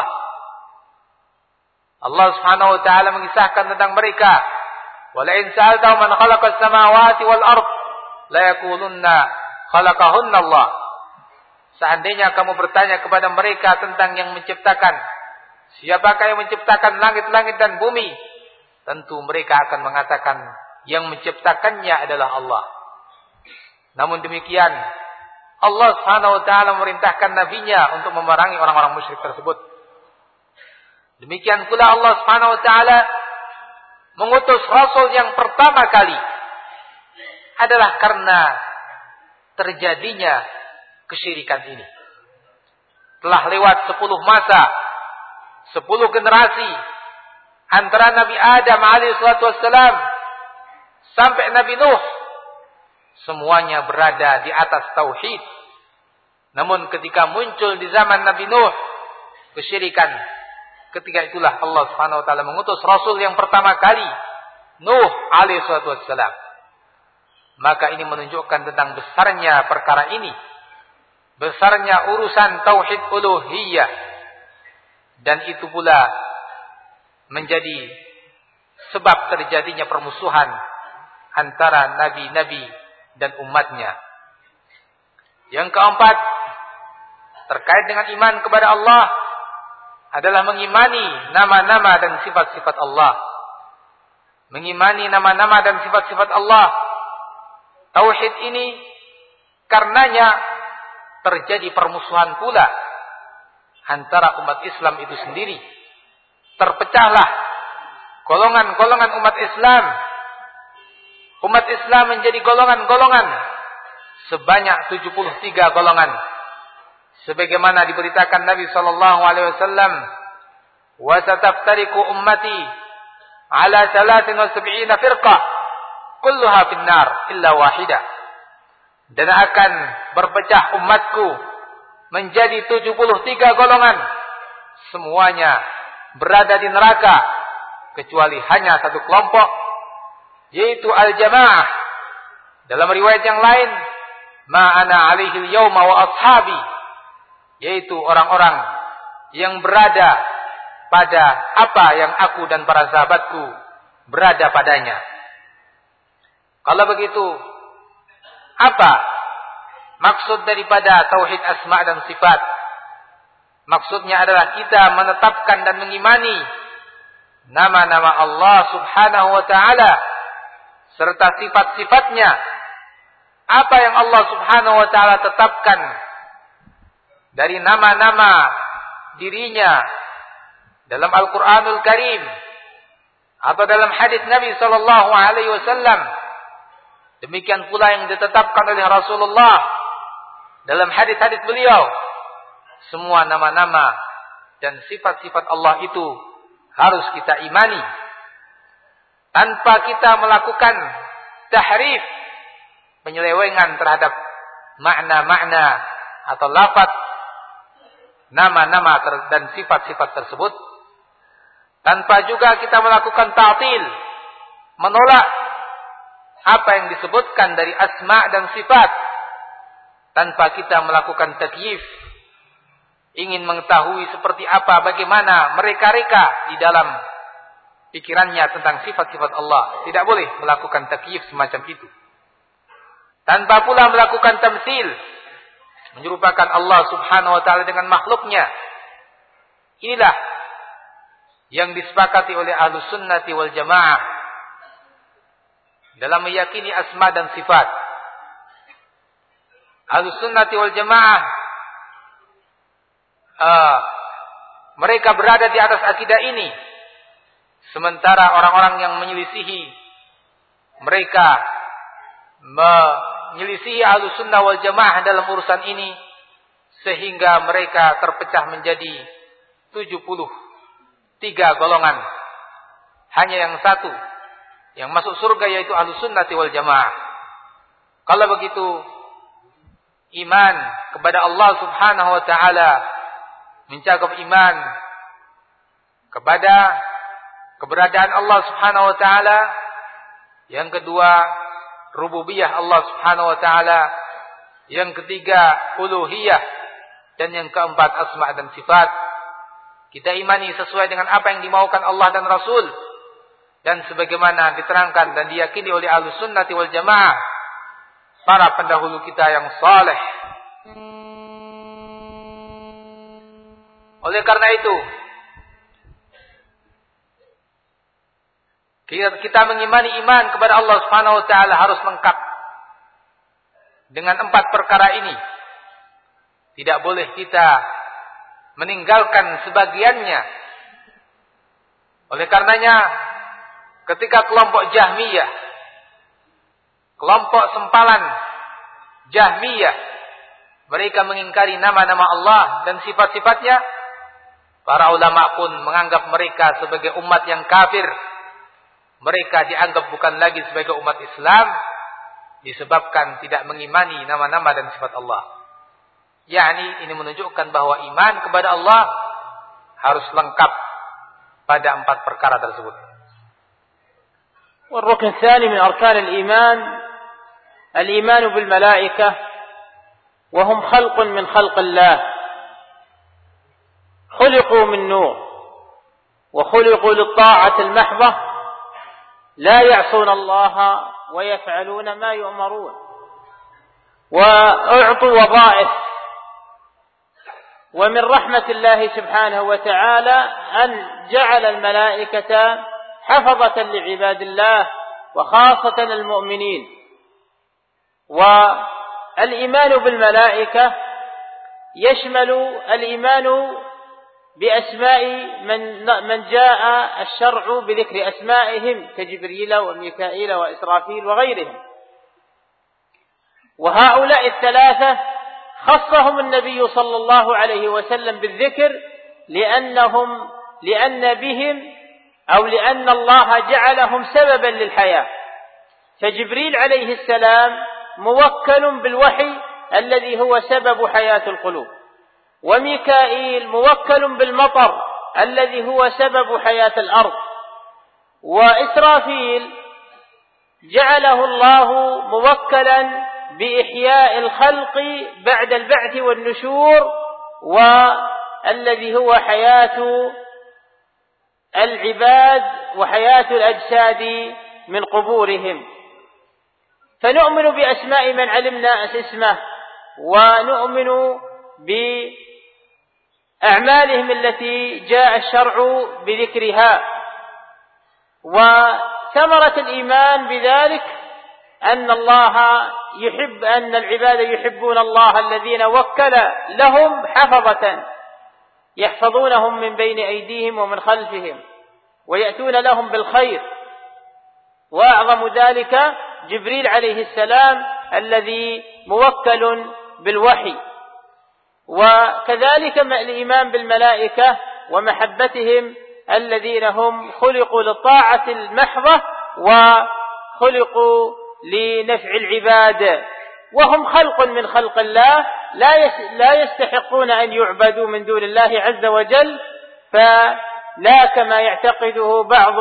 Allah Subhanahu wa taala mengisahkan tentang mereka, "Wa la in sa'altahum man khalaqas samawati wal ard la yaqulunna khalaqahunna Allah." Seandainya kamu bertanya kepada mereka tentang yang menciptakan, siapakah yang menciptakan langit-langit dan bumi, tentu mereka akan mengatakan yang menciptakannya adalah Allah. Namun demikian, Allah Subhanahu wa taala memerintahkan nabinya untuk memerangi orang-orang musyrik tersebut. Demikian pula Allah Subhanahu wa taala mengutus rasul yang pertama kali adalah karena terjadinya kesyirikan ini. Telah lewat sepuluh masa, sepuluh generasi antara Nabi Adam alaihi salatu wassalam sampai Nabi Nuh, semuanya berada di atas tauhid. Namun ketika muncul di zaman Nabi Nuh kesyirikan, ketika itulah Allah Subhanahu wa taala mengutus rasul yang pertama kali, Nuh alaihi salatu wassalam. Maka ini menunjukkan tentang besarnya perkara ini, besarnya urusan tauhid uluhiyah, dan itu pula menjadi sebab terjadinya permusuhan antara nabi-nabi dan umatnya. Yang keempat, terkait dengan iman kepada Allah adalah mengimani nama-nama dan sifat-sifat Allah. Mengimani nama-nama dan sifat-sifat Allah. Tauhid ini karenanya terjadi permusuhan pula antara umat Islam itu sendiri. Terpecahlah golongan-golongan umat Islam. Umat Islam menjadi golongan-golongan sebanyak tujuh puluh tiga golongan. Sebagaimana diberitakan Nabi sallallahu alaihi wasallam, "Wa sataftariqu ummati ala thalathin wa sab'ina firqah, kulluha finnar illa wahidah." Dan akan berpecah umatku menjadi tujuh puluh tiga golongan, semuanya berada di neraka kecuali hanya satu kelompok, yaitu al-jamaah Dalam riwayat yang lain, ma ana alaihi al-yawma wa ashabi, yaitu orang-orang yang berada pada apa yang aku dan para sahabatku berada padanya. Kalau begitu, apa maksud daripada tauhid asma dan sifat? Maksudnya adalah kita menetapkan dan mengimani nama-nama Allah Subhanahu wa taala serta sifat-sifatnya. Apa yang Allah Subhanahu wa taala tetapkan dari nama-nama dirinya dalam Al-Qur'anul Karim atau dalam hadis Nabi sallallahu alaihi wasallam, demikian pula yang ditetapkan oleh Rasulullah dalam hadis-hadis beliau. Semua nama-nama dan sifat-sifat Allah itu harus kita imani tanpa kita melakukan tahrif, penyelewengan terhadap makna-makna atau lafaz nama-nama dan sifat-sifat tersebut, tanpa juga kita melakukan ta'til, menolak apa yang disebutkan dari asma dan sifat, tanpa kita melakukan takyif, ingin mengetahui seperti apa, bagaimana mereka-reka di dalam pikirannya tentang sifat-sifat Allah. Tidak boleh melakukan takyif semacam itu. Tanpa pula melakukan tamtsil, menyerupakan Allah Subhanahu wa taala dengan makhluknya. Inilah yang disepakati oleh Ahlus Sunnati wal Jamaah dalam meyakini asma dan sifat. Ahlus Sunnati wal Jamaah Uh, mereka berada di atas akidah ini, sementara orang-orang yang menyelisihi mereka menyelisihi Ahlus Sunnah wal Jamaah dalam urusan ini, sehingga mereka terpecah menjadi tujuh puluh tiga golongan. Hanya yang satu yang masuk surga, yaitu Ahlus Sunnah wal Jamaah. Kalau begitu, iman kepada Allah Subhanahu wa taala mencakup iman kepada keberadaan Allah Subhanahu wa taala. Yang kedua, rububiyah Allah Subhanahu wa taala. Yang ketiga, uluhiyah. Dan yang keempat, asma dan sifat. Kita imani sesuai dengan apa yang dimaukan Allah dan Rasul, dan sebagaimana diterangkan dan diyakini oleh Ahlus Sunnati wal Jamaah, para pendahulu kita yang saleh. Oleh karena itu, kita mengimani iman kepada Allah Subhanahu wa taala harus lengkap dengan empat perkara ini. Tidak boleh kita meninggalkan sebagiannya. Oleh karenanya, ketika kelompok Jahmiyah, kelompok sempalan Jahmiyah, mereka mengingkari nama-nama Allah dan sifat-sifatnya, para ulama pun menganggap mereka sebagai umat yang kafir. Mereka dianggap bukan lagi sebagai umat Islam disebabkan tidak mengimani nama-nama dan sifat Allah. Yani ini menunjukkan bahwa iman kepada Allah harus lengkap pada empat perkara tersebut. والركن الثاني من أركان الإيمان الإيمان بالملائكة وهم خلق من خلق الله، خلقوا من نور وخلقوا للطاعة المحضة، لا يعصون الله ويفعلون ما يؤمرون، وأعطوا وظائف. ومن رحمة الله سبحانه وتعالى أن جعل الملائكة حفظة لعباد الله وخاصة المؤمنين. والإيمان بالملائكة يشمل الإيمان بأسماء من من جاء الشرع بذكر أسمائهم كجبريل وميكائيل وإسرافيل وغيرهم. وهؤلاء الثلاثة خصهم النبي صلى الله عليه وسلم بالذكر لأنهم لأن بهم أو لأن الله جعلهم سببا للحياة. فجبريل عليه السلام موكل بالوحي الذي هو سبب حياة القلوب، وميكائيل موكل بالمطر الذي هو سبب حياة الأرض، وإسرافيل جعله الله موكلا بإحياء الخلق بعد البعث والنشور، والذي هو حياة العباد وحياة الأجساد من قبورهم. فنؤمن بأسماء من علمنا اسمه، ونؤمن بأعمالهم التي جاء الشرع بذكرها. وثمرة الإيمان بذلك أن الله يحب أن العباد يحبون الله الذين وكل لهم حفظة يحفظونهم من بين أيديهم ومن خلفهم ويأتون لهم بالخير. وأعظم ذلك جبريل عليه السلام الذي موكل بالوحي. وكذلك الإيمان بالملائكة ومحبتهم الذين هم خلقوا للطاعة المحضة وخلقوا لنفع العباد، وهم خلق من خلق الله لا يستحقون أن يعبدوا من دون الله عز وجل، فلا كما يعتقده بعض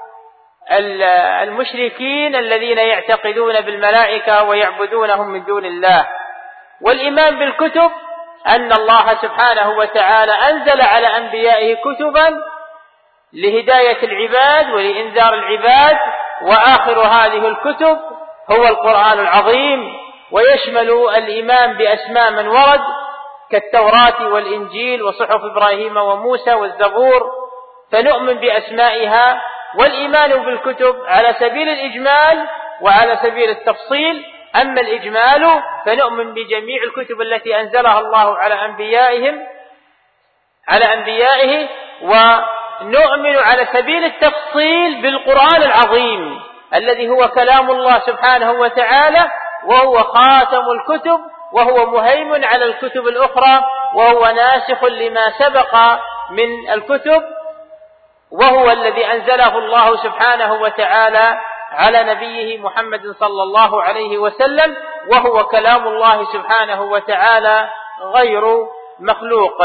المشركين الذين يعتقدون بالملائكة ويعبدونهم من دون الله. والإيمان بالكتب أن الله سبحانه وتعالى أنزل على أنبيائه كتبا لهداية العباد ولإنذار العباد، وآخر هذه الكتب هو القرآن العظيم، ويشمل الإيمان بأسماء من ورد كالتوراة والإنجيل وصحف إبراهيم وموسى والزبور، فنؤمن بأسمائها. والإيمان بالكتب على سبيل الإجمال وعلى سبيل التفصيل. أما الإجمال فنؤمن بجميع الكتب التي أنزلها الله على أنبيائهم على أنبيائه، ونؤمن على سبيل التفصيل بالقرآن العظيم الذي هو كلام الله سبحانه وتعالى، وهو خاتم الكتب، وهو مهيمن على الكتب الأخرى، وهو ناسخ لما سبق من الكتب، وهو الذي أنزله الله سبحانه وتعالى على نبيه محمد صلى الله عليه وسلم، وهو كلام الله سبحانه وتعالى غير مخلوق.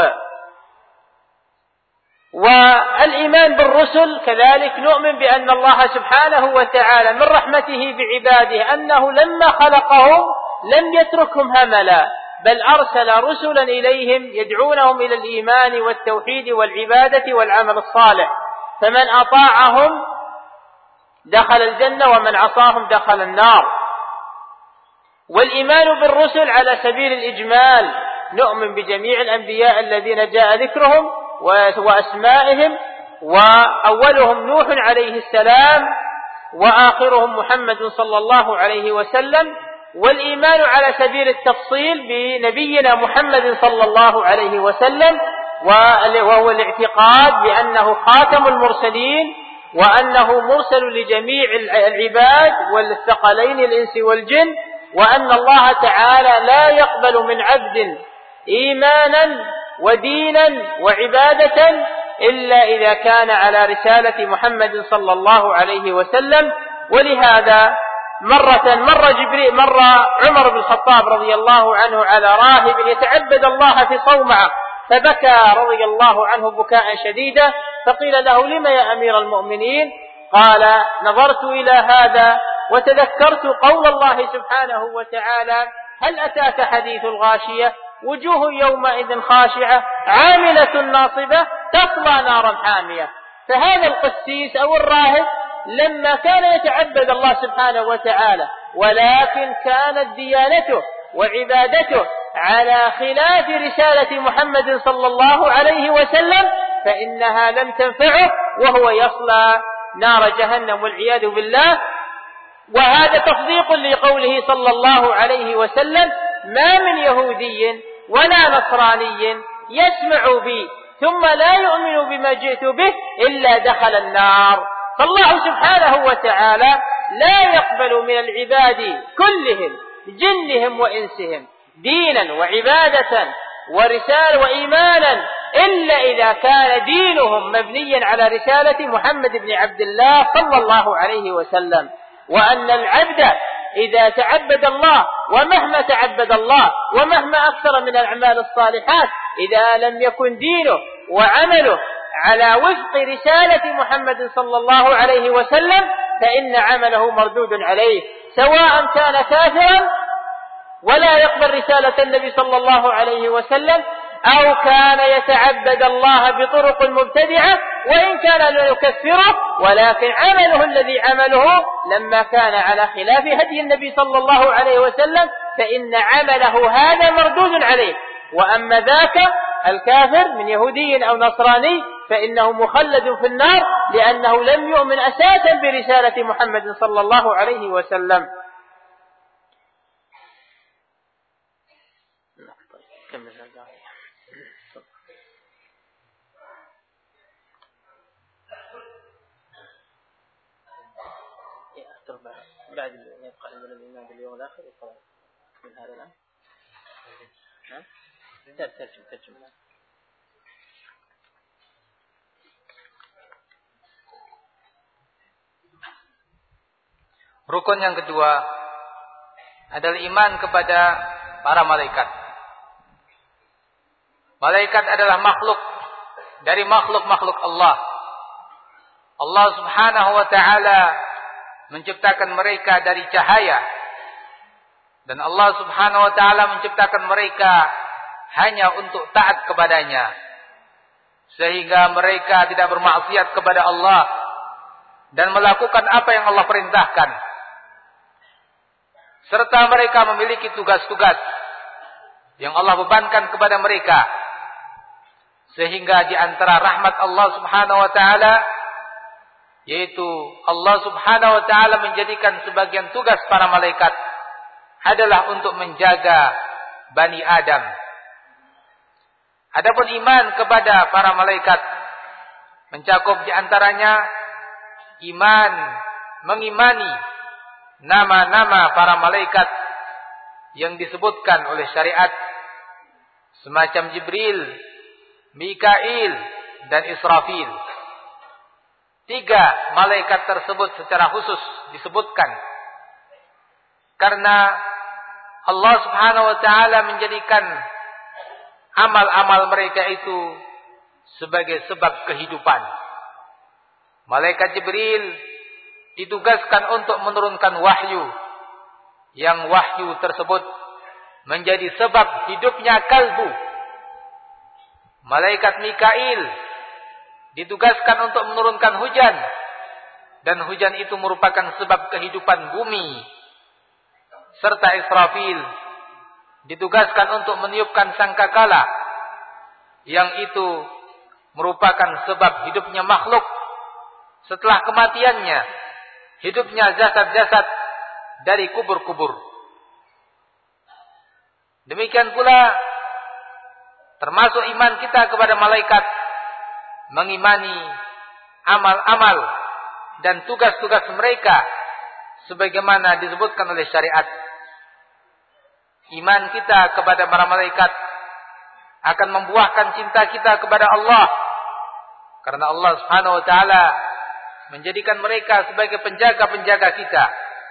والإيمان بالرسل كذلك نؤمن بأن الله سبحانه وتعالى من رحمته بعباده أنه لما خلقهم لم يتركهم هملا، بل أرسل رسلا إليهم يدعونهم إلى الإيمان والتوحيد والعبادة والعمل الصالح، فمن أطاعهم دخل الجنة ومن عصاهم دخل النار. والإيمان بالرسل على سبيل الإجمال نؤمن بجميع الأنبياء الذين جاء ذكرهم وأسمائهم، وأولهم نوح عليه السلام وآخرهم محمد صلى الله عليه وسلم. والإيمان على سبيل التفصيل بنبينا محمد صلى الله عليه وسلم، وهو الاعتقاد بأنه خاتم المرسلين، وأنه مرسل لجميع العباد والثقلين الإنس والجن، وأن الله تعالى لا يقبل من عبد إيمانا ودينا وعبادة إلا إذا كان على رسالة محمد صلى الله عليه وسلم. ولهذا مرة مر جبريل مر عمر بن الخطاب رضي الله عنه على راهب يتعبد الله في صومعة، فبكى رضي الله عنه بكاء شديدا، فقيل له: لم يا أمير المؤمنين؟ قال: نظرت إلى هذا وتذكرت قول الله سبحانه وتعالى: هل أتاك حديث الغاشية وجوه يومئذ خاشعة عاملة ناصبة تصلى نارا حامية. فهذا القسيس أو الراهب لما كان يتعبد الله سبحانه وتعالى، ولكن كانت ديانته وعبادته على خلاف رسالة محمد صلى الله عليه وسلم، فإنها لم تنفعه، وهو يصلى نار جهنم والعياذ بالله. وهذا تصديق لقوله صلى الله عليه وسلم: ما من يهودي ولا نصراني يسمع بي ثم لا يؤمن بما جئت به إلا دخل النار. فالله سبحانه وتعالى لا يقبل من العباد كلهم جنهم وإنسهم دينا وعبادة ورسالة وإيمانا إلا إذا كان دينهم مبنيا على رسالة محمد بن عبد الله صلى الله عليه وسلم. وأن العبد إذا تعبد الله ومهما تعبد الله ومهما أكثر من الأعمال الصالحات، إذا لم يكن دينه وعمله على وفق رسالة محمد صلى الله عليه وسلم فإن عمله مردود عليه، سواء كان كافرا ولا يقبل رسالة النبي صلى الله عليه وسلم، أو كان يتعبد الله بطرق مبتدعة وإن كان لا يكفره، ولكن عمله الذي عمله لما كان على خلاف هدي النبي صلى الله عليه وسلم فإن عمله هذا مردود عليه. وأما ذاك الكافر من يهودي أو نصراني فإنه مخلد في النار لأنه لم يؤمن أساسا برسالة محمد صلى الله عليه وسلم. بعد يبقى عندنا الإيمان باليوم الآخر من هذا الآن. نعم. ترجم ترجم. Rukun yang kedua adalah iman kepada para malaikat. Malaikat adalah makhluk dari makhluk-makhluk Allah. Allah Subhanahu wa taala menciptakan mereka dari cahaya, dan Allah Subhanahu wa taala menciptakan mereka hanya untuk taat kepadanya, sehingga mereka tidak bermaksiat kepada Allah dan melakukan apa yang Allah perintahkan, serta mereka memiliki tugas-tugas yang Allah bebankan kepada mereka, sehingga di antara rahmat Allah Subhanahu wa taala yaitu Allah Subhanahu wa taala menjadikan sebagian tugas para malaikat adalah untuk menjaga Bani Adam. Adapun iman kepada para malaikat mencakup di antaranya iman mengimani nama-nama para malaikat yang disebutkan oleh syariat, semacam Jibril, Mikail, dan Israfil. Tiga malaikat tersebut secara khusus disebutkan karena Allah Subhanahu wa taala menjadikan amal-amal mereka itu sebagai sebab kehidupan. Malaikat Jibril ditugaskan untuk menurunkan wahyu, yang wahyu tersebut menjadi sebab hidupnya kalbu. Malaikat Mikail ditugaskan untuk menurunkan hujan, dan hujan itu merupakan sebab kehidupan bumi. Serta Israfil ditugaskan untuk meniupkan sangkakala, yang itu merupakan sebab hidupnya makhluk setelah kematiannya, hidupnya jasad-jasad dari kubur-kubur. Demikian pula termasuk iman kita kepada malaikat, mengimani amal-amal dan tugas-tugas mereka sebagaimana disebutkan oleh syariat. Iman kita kepada para malaikat akan membuahkan cinta kita kepada Allah, karena Allah Subhanahu wa taala menjadikan mereka sebagai penjaga-penjaga kita.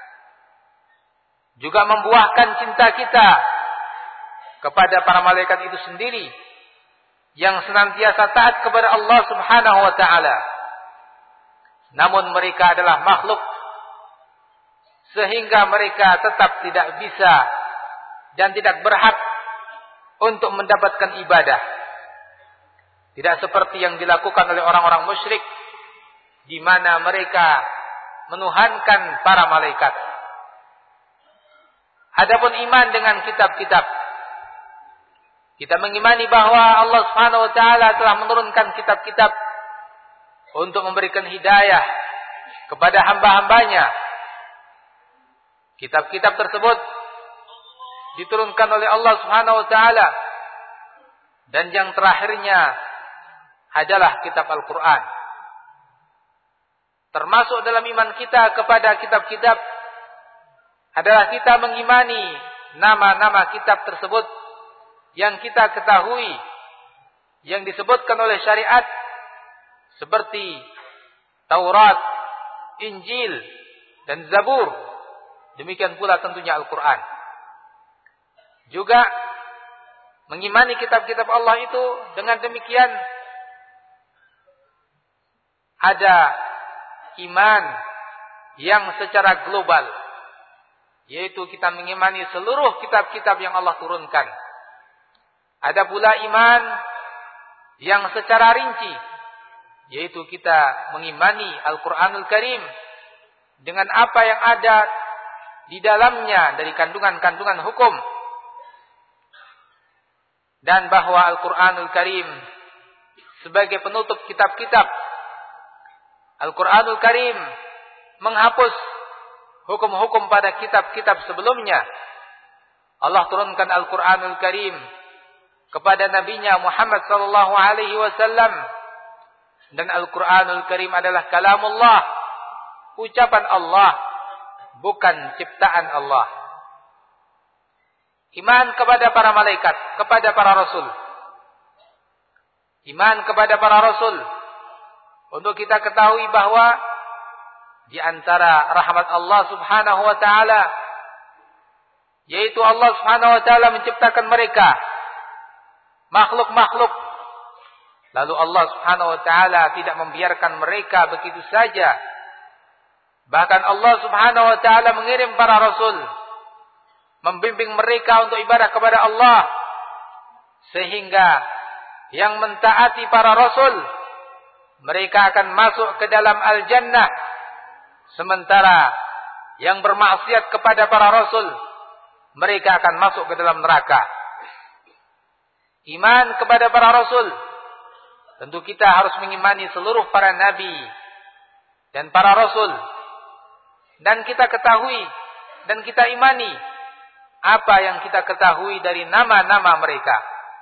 Juga membuahkan cinta kita kepada para malaikat itu sendiri yang senantiasa taat kepada Allah Subhanahu wa taala. Namun mereka adalah makhluk, sehingga mereka tetap tidak bisa dan tidak berhak untuk mendapatkan ibadah. Tidak seperti yang dilakukan oleh orang-orang musyrik, di mana mereka menuhankan para malaikat. Adapun iman dengan kitab-kitab, kita mengimani bahwa Allah Subhanahu wa taala telah menurunkan kitab-kitab untuk memberikan hidayah kepada hamba-hambanya. Kitab-kitab tersebut diturunkan oleh Allah Subhanahu wa taala, dan yang terakhirnya adalah kitab Al-Qur'an. Termasuk dalam iman kita kepada kitab-kitab adalah kita mengimani nama-nama kitab tersebut yang kita ketahui, yang disebutkan oleh syariat, seperti Taurat, Injil, dan Zabur. Demikian pula tentunya Al-Quran. Juga mengimani kitab-kitab Allah itu dengan demikian ada iman yang secara global, yaitu kita mengimani seluruh kitab-kitab yang Allah turunkan. Ada pula iman yang secara rinci, yaitu kita mengimani Al-Quranul Karim dengan apa yang ada di dalamnya dari kandungan-kandungan hukum. Dan bahwa Al-Quranul Karim sebagai penutup kitab-kitab. Al-Quranul Karim menghapus hukum-hukum pada kitab-kitab sebelumnya. Allah turunkan Al-Quranul Karim kepada Nabi-Nya Muhammad sallallahu alaihi wasallam. Dan Al-Quranul Karim adalah kalamullah, ucapan Allah, bukan ciptaan Allah. Iman kepada para malaikat, kepada para rasul. Iman kepada para rasul. Untuk kita ketahui bahwa di antara rahmat Allah subhanahu wa ta'ala, yaitu Allah subhanahu wa ta'ala menciptakan mereka, makhluk-makhluk. Lalu Allah subhanahu wa ta'ala tidak membiarkan mereka begitu saja. Bahkan Allah subhanahu wa ta'ala mengirim para rasul, membimbing mereka untuk ibadah kepada Allah. Sehingga yang mentaati para rasul, mereka akan masuk ke dalam al-jannah. Sementara yang bermaksiat kepada para rasul, mereka akan masuk ke dalam neraka. Iman kepada para rasul, tentu kita harus mengimani seluruh para nabi dan para rasul. Dan kita ketahui dan kita imani apa yang kita ketahui dari nama-nama mereka.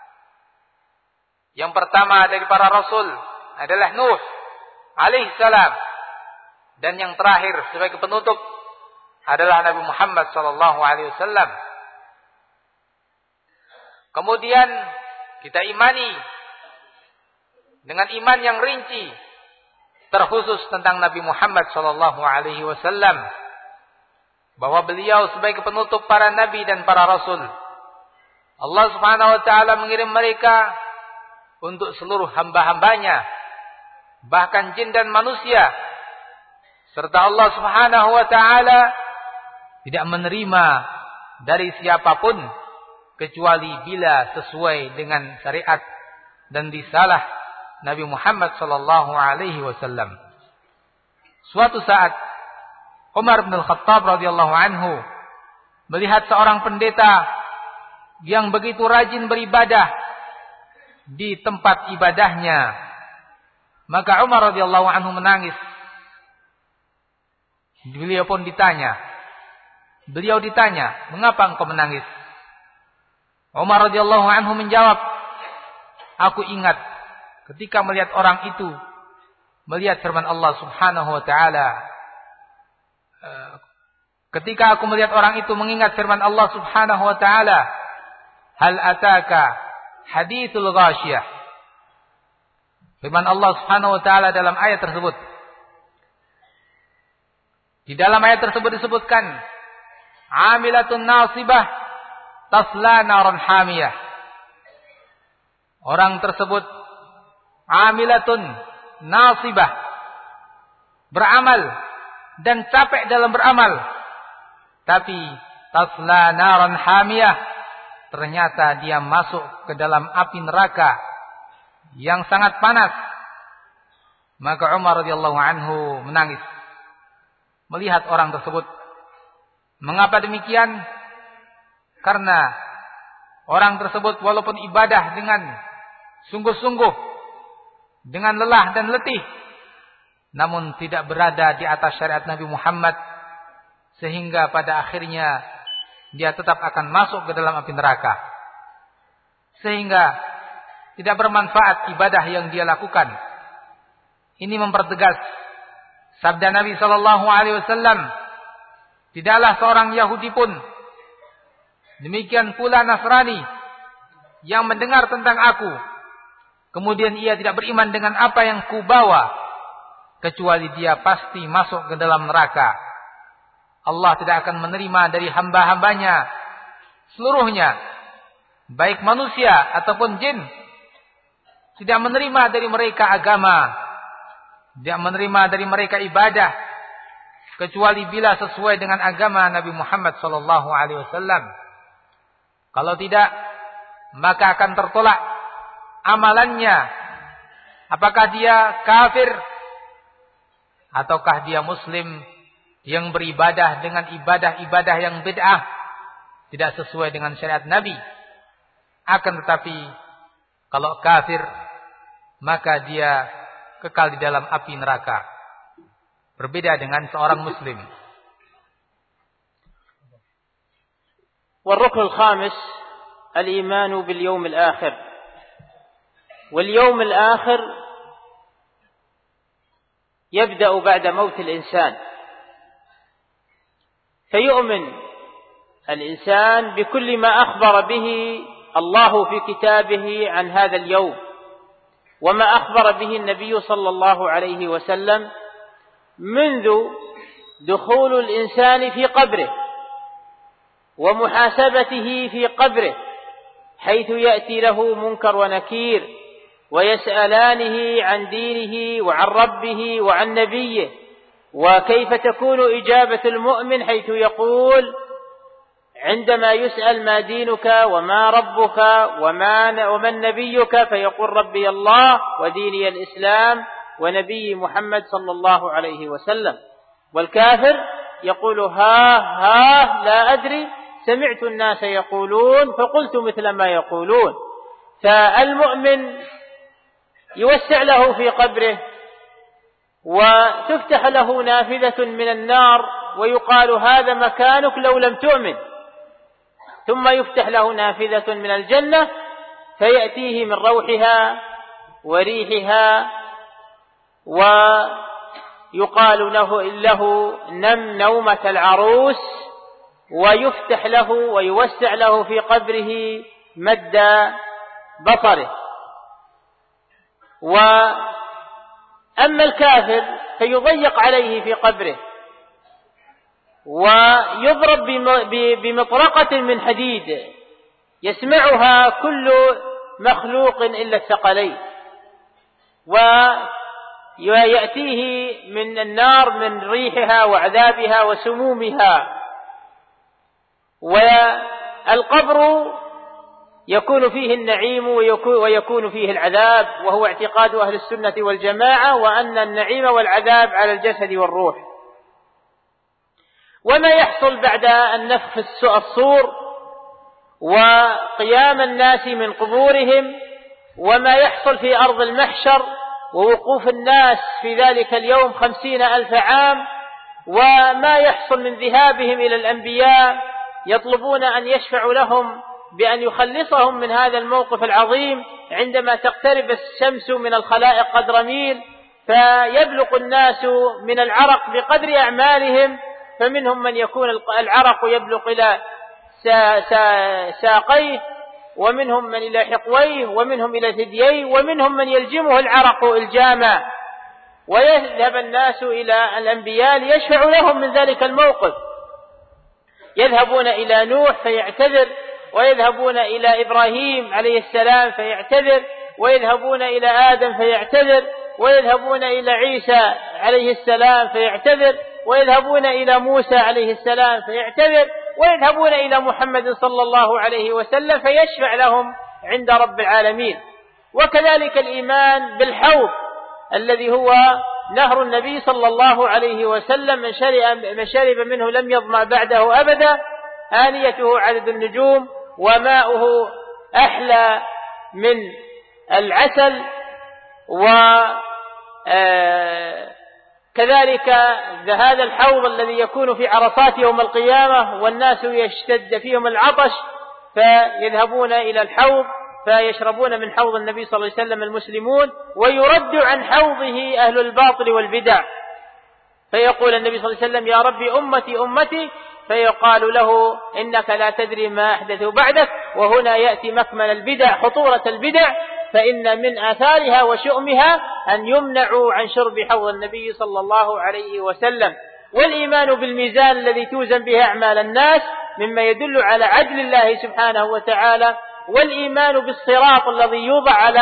Yang pertama dari para rasul adalah Nuh alaihi salam. Dan yang terakhir sebagai penutup adalah Nabi Muhammad sallallahu alaihi wasallam. Kemudian kita imani dengan iman yang rinci terkhusus tentang Nabi Muhammad sallallahu alaihi wasallam, bahwa beliau sebagai penutup para nabi dan para rasul. Allah Subhanahu wa taala mengirim mereka untuk seluruh hamba-hambanya, bahkan jin dan manusia. Serta Allah Subhanahu wa taala tidak menerima dari siapapun kecuali bila sesuai dengan syariat dan risalah Nabi Muhammad sallallahu alaihi wasallam. Suatu saat Umar bin Al-Khattab radhiyallahu anhu melihat seorang pendeta yang begitu rajin beribadah di tempat ibadahnya. Maka Umar radhiyallahu anhu menangis. Beliau pun ditanya. Beliau ditanya, "Mengapa engkau menangis?" Umar radhiyallahu anhu menjawab, "Aku ingat ketika melihat orang itu, melihat firman Allah Subhanahu wa taala. Ketika aku melihat orang itu mengingat firman Allah Subhanahu wa taala, hal ataka hadithul ghasyiyah." Firman Allah Subhanahu wa taala dalam ayat tersebut. Di dalam ayat tersebut disebutkan, amilatun nasibah tasla naran hamiyah. Orang tersebut amilatun nasibah, beramal dan capek dalam beramal, tapi tasla naran hamiyah, ternyata dia masuk ke dalam api neraka yang sangat panas. Maka Umar radhiyallahu anhu menangis melihat orang tersebut. Mengapa demikian? Karena orang tersebut walaupun ibadah dengan sungguh-sungguh, dengan lelah dan letih, namun tidak berada di atas syariat Nabi Muhammad, sehingga pada akhirnya dia tetap akan masuk ke dalam api neraka. Sehingga tidak bermanfaat ibadah yang dia lakukan. Ini mempertegas sabda Nabi sallallahu alaihi wasallam, tidaklah seorang Yahudi pun, demikian pula Nasrani, yang mendengar tentang aku, kemudian ia tidak beriman dengan apa yang kubawa, kecuali dia pasti masuk ke dalam neraka. Allah tidak akan menerima dari hamba-hambanya seluruhnya, baik manusia ataupun jin, tidak menerima dari mereka agama tidak menerima dari mereka ibadah kecuali bila sesuai dengan agama Nabi Muhammad sallallahu alaihi wasallam. Kalau tidak, maka akan tertolak amalannya. Apakah dia kafir ataukah dia muslim yang beribadah dengan ibadah-ibadah yang bid'ah, tidak sesuai dengan syariat Nabi. Akan tetapi kalau kafir, maka dia kekal di dalam api neraka. Berbeda dengan seorang muslim. والركن الخامس الإيمان باليوم الآخر. واليوم الآخر يبدأ بعد موت الإنسان، فيؤمن الإنسان بكل ما أخبر به الله في كتابه عن هذا اليوم، وما أخبر به النبي صلى الله عليه وسلم منذ دخول الإنسان في قبره ومحاسبته في قبره، حيث يأتي له منكر ونكير ويسألانه عن دينه وعن ربه وعن نبيه، وكيف تكون إجابة المؤمن حيث يقول عندما يسأل ما دينك وما ربك وما ومن نبيك فيقول ربي الله وديني الإسلام ونبي محمد صلى الله عليه وسلم. والكافر يقول ها ها لا أدري سمعت الناس يقولون فقلت مثل ما يقولون. فالمؤمن يوسع له في قبره وتفتح له نافذة من النار ويقال هذا مكانك لو لم تؤمن، ثم يفتح له نافذة من الجنة فيأتيه من روحها وريحها ويقال له له نم نومة العروس، ويفتح له ويوسع له في قبره مد بصره. وأما الكافر فيضيق عليه في قبره ويضرب بمطرقة من حديد يسمعها كل مخلوق إلا الثقلين، ويأتيه من النار من ريحها وعذابها وسمومها. والقبر يكون فيه النعيم ويكون فيه العذاب، وهو اعتقاد أهل السنة والجماعة، وأن النعيم والعذاب على الجسد والروح. وما يحصل بعد النفخ في الصور وقيام الناس من قبورهم، وما يحصل في أرض المحشر ووقوف الناس في ذلك اليوم خمسين ألف عام، وما يحصل من ذهابهم إلى الأنبياء يطلبون أن يشفعوا لهم بأن يخلصهم من هذا الموقف العظيم، عندما تقترب الشمس من الخلائق قدر ميل فيبلغ الناس من العرق بقدر أعمالهم، فمنهم من يكون العرق يبلغ إلى ساقيه، ومنهم من إلى حقويه، ومنهم إلى ثدييه، ومنهم من يلجمه العرق الجاما، ويذهب الناس إلى الأنبياء ليشفعوا لهم من ذلك الموقف. يذهبون إلى نوح فيعتذر، ويذهبون إلى إبراهيم عليه السلام فيعتذر، ويذهبون إلى آدم فيعتذر، ويذهبون إلى عيسى عليه السلام فيعتذر، ويذهبون إلى موسى عليه السلام فيعتذر، ويذهبون إلى محمد صلى الله عليه وسلم فيشفع لهم عند رب العالمين. وكذلك الإيمان بالحوض الذي هو نهر النبي صلى الله عليه وسلم، من شرب, من شرب منه لم يظمأ بعده أبدا، آنيته عدد النجوم وماؤه أحلى من العسل. وكذلك هذا الحوض الذي يكون في عرصات يوم القيامة والناس يشتد فيهم العطش فيذهبون إلى الحوض فيشربون من حوض النبي صلى الله عليه وسلم المسلمون، ويرد عن حوضه أهل الباطل والبدع، فيقول النبي صلى الله عليه وسلم يا ربي أمتي أمتي، فيقال له إنك لا تدري ما أحدثوا بعدك. وهنا يأتي مكمن البدع، خطورة البدع، فإن من آثارها وشؤمها أن يمنعوا عن شرب حوض النبي صلى الله عليه وسلم. والإيمان بالميزان الذي توزن به أعمال الناس مما يدل على عدل الله سبحانه وتعالى، والإيمان بالصراط الذي يوضع على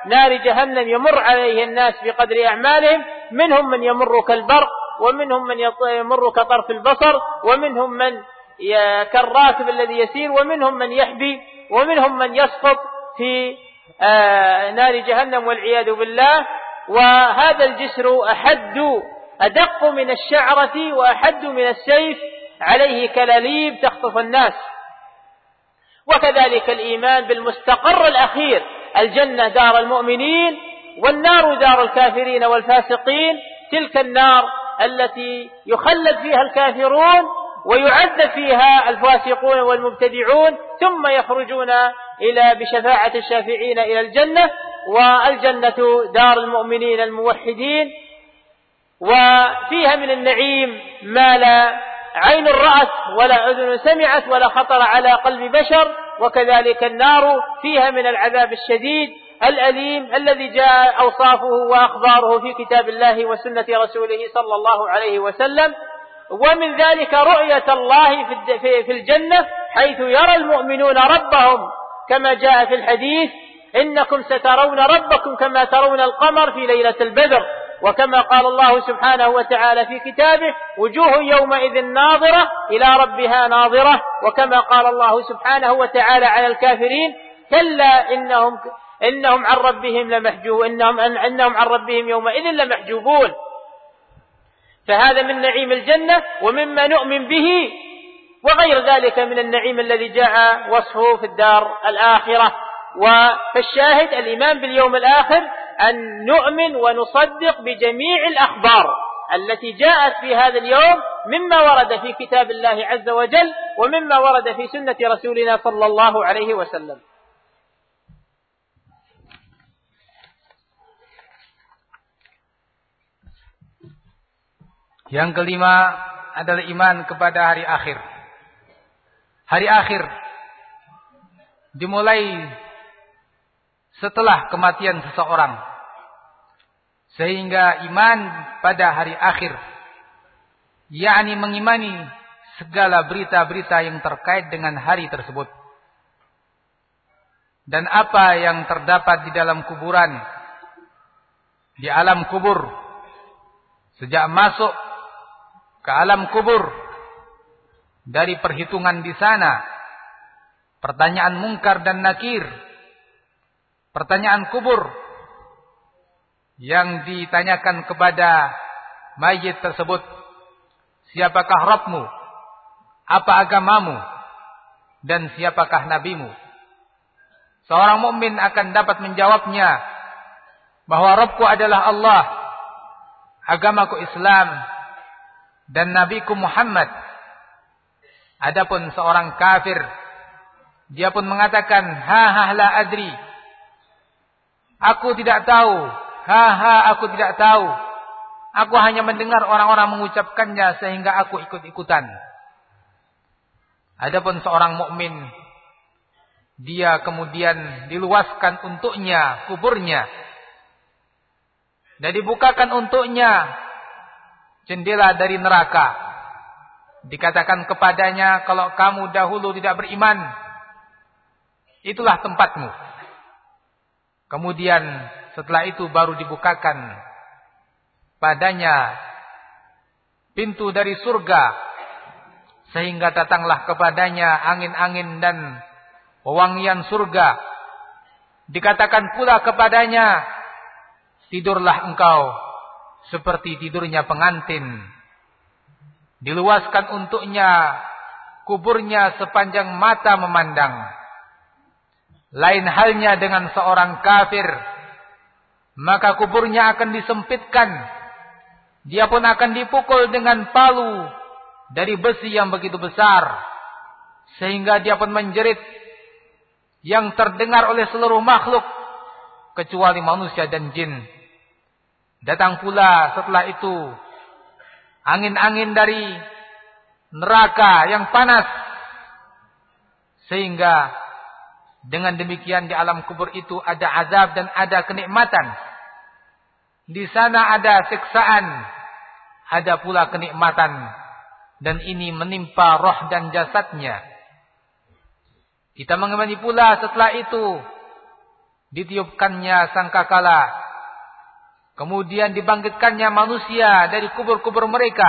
نار جهنم يمر عليه الناس بقدر أعمالهم، منهم من يمر كالبرق، ومنهم من يمر كطرف البصر، ومنهم من كالراكب الذي يسير، ومنهم من يحبي، ومنهم من يسقط في نار جهنم والعياذ بالله. وهذا الجسر أحد أدق من الشعرة وأحد من السيف، عليه كلاليب تخطف الناس. وكذلك الإيمان بالمستقر الأخير، الجنة دار المؤمنين والنار دار الكافرين والفاسقين. تلك النار التي يخلد فيها الكافرون ويعذب فيها الفاسقون والمبتدعون، ثم يخرجون إلى بشفاعة الشافعين إلى الجنة. والجنة دار المؤمنين الموحدين، وفيها من النعيم ما لا عين رأت ولا أذن سمعت ولا خطر على قلب بشر. وكذلك النار فيها من العذاب الشديد الأليم الذي جاء أوصافه وأخباره في كتاب الله وسنة رسوله صلى الله عليه وسلم. ومن ذلك رؤية الله في الجنة، حيث يرى المؤمنون ربهم كما جاء في الحديث: إنكم سترون ربكم كما ترون القمر في ليلة البدر. وكما قال الله سبحانه وتعالى في كتابه: وجوه يومئذ ناظرة إلى ربها ناظرة. وكما قال الله سبحانه وتعالى على الكافرين: كلا إنهم إنهم عن ربهم لمحجوبون إنهم إنهم عن ربهم يومئذ لمحجوبون. فهذا من نعيم الجنة ومما نؤمن به، وغير ذلك من النعيم الذي جاء وصفه في الدار الآخرة. وفالشاهد الإيمان باليوم الآخر، أن نؤمن ونصدق بجميع الأخبار التي جاءت في هذا اليوم، مما ورد في كتاب الله عز وجل ومما ورد في سنة رسولنا صلى الله عليه وسلم. Yang kelima adalah iman kepada hari akhir. Hari akhir dimulai setelah kematian seseorang, sehingga iman pada hari akhir, yakni mengimani segala berita-berita yang terkait dengan hari tersebut dan apa yang terdapat di dalam kuburan, di alam kubur, sejak masuk ke alam kubur, dari perhitungan di sana, pertanyaan mungkar dan nakir, pertanyaan kubur yang ditanyakan kepada mayit tersebut: siapakah Rabbmu, apa agamamu, dan siapakah nabimu? Seorang mukmin akan dapat menjawabnya bahwa Rabbku adalah Allah, agamaku Islam, dan nabiku Muhammad. Adapun seorang kafir, dia pun mengatakan: ha ha la adri, aku tidak tahu, ha ha aku tidak tahu, aku hanya mendengar orang-orang mengucapkannya sehingga aku ikut-ikutan. Adapun seorang mukmin, dia kemudian diluaskan untuknya kuburnya dan dibukakan untuknya jendela dari neraka. Dikatakan kepadanya, kalau kamu dahulu tidak beriman, itulah tempatmu. Kemudian setelah itu baru dibukakan padanya pintu dari surga, sehingga datanglah kepadanya angin-angin dan wewangian surga. Dikatakan pula kepadanya, tidurlah engkau seperti tidurnya pengantin. Diluaskan untuknya kuburnya sepanjang mata memandang. Lain halnya dengan seorang kafir, maka kuburnya akan disempitkan. Dia pun akan dipukul dengan palu dari besi yang begitu besar, sehingga dia pun menjerit yang terdengar oleh seluruh makhluk kecuali manusia dan jin. Datang pula setelah itu angin-angin dari neraka yang panas, sehingga dengan demikian di alam kubur itu ada azab dan ada kenikmatan. Di sana ada siksaan, ada pula kenikmatan, dan ini menimpa roh dan jasadnya. Kita mengimani pula setelah itu ditiupkannya sangkakala, kemudian dibangkitkannya manusia dari kubur-kubur mereka,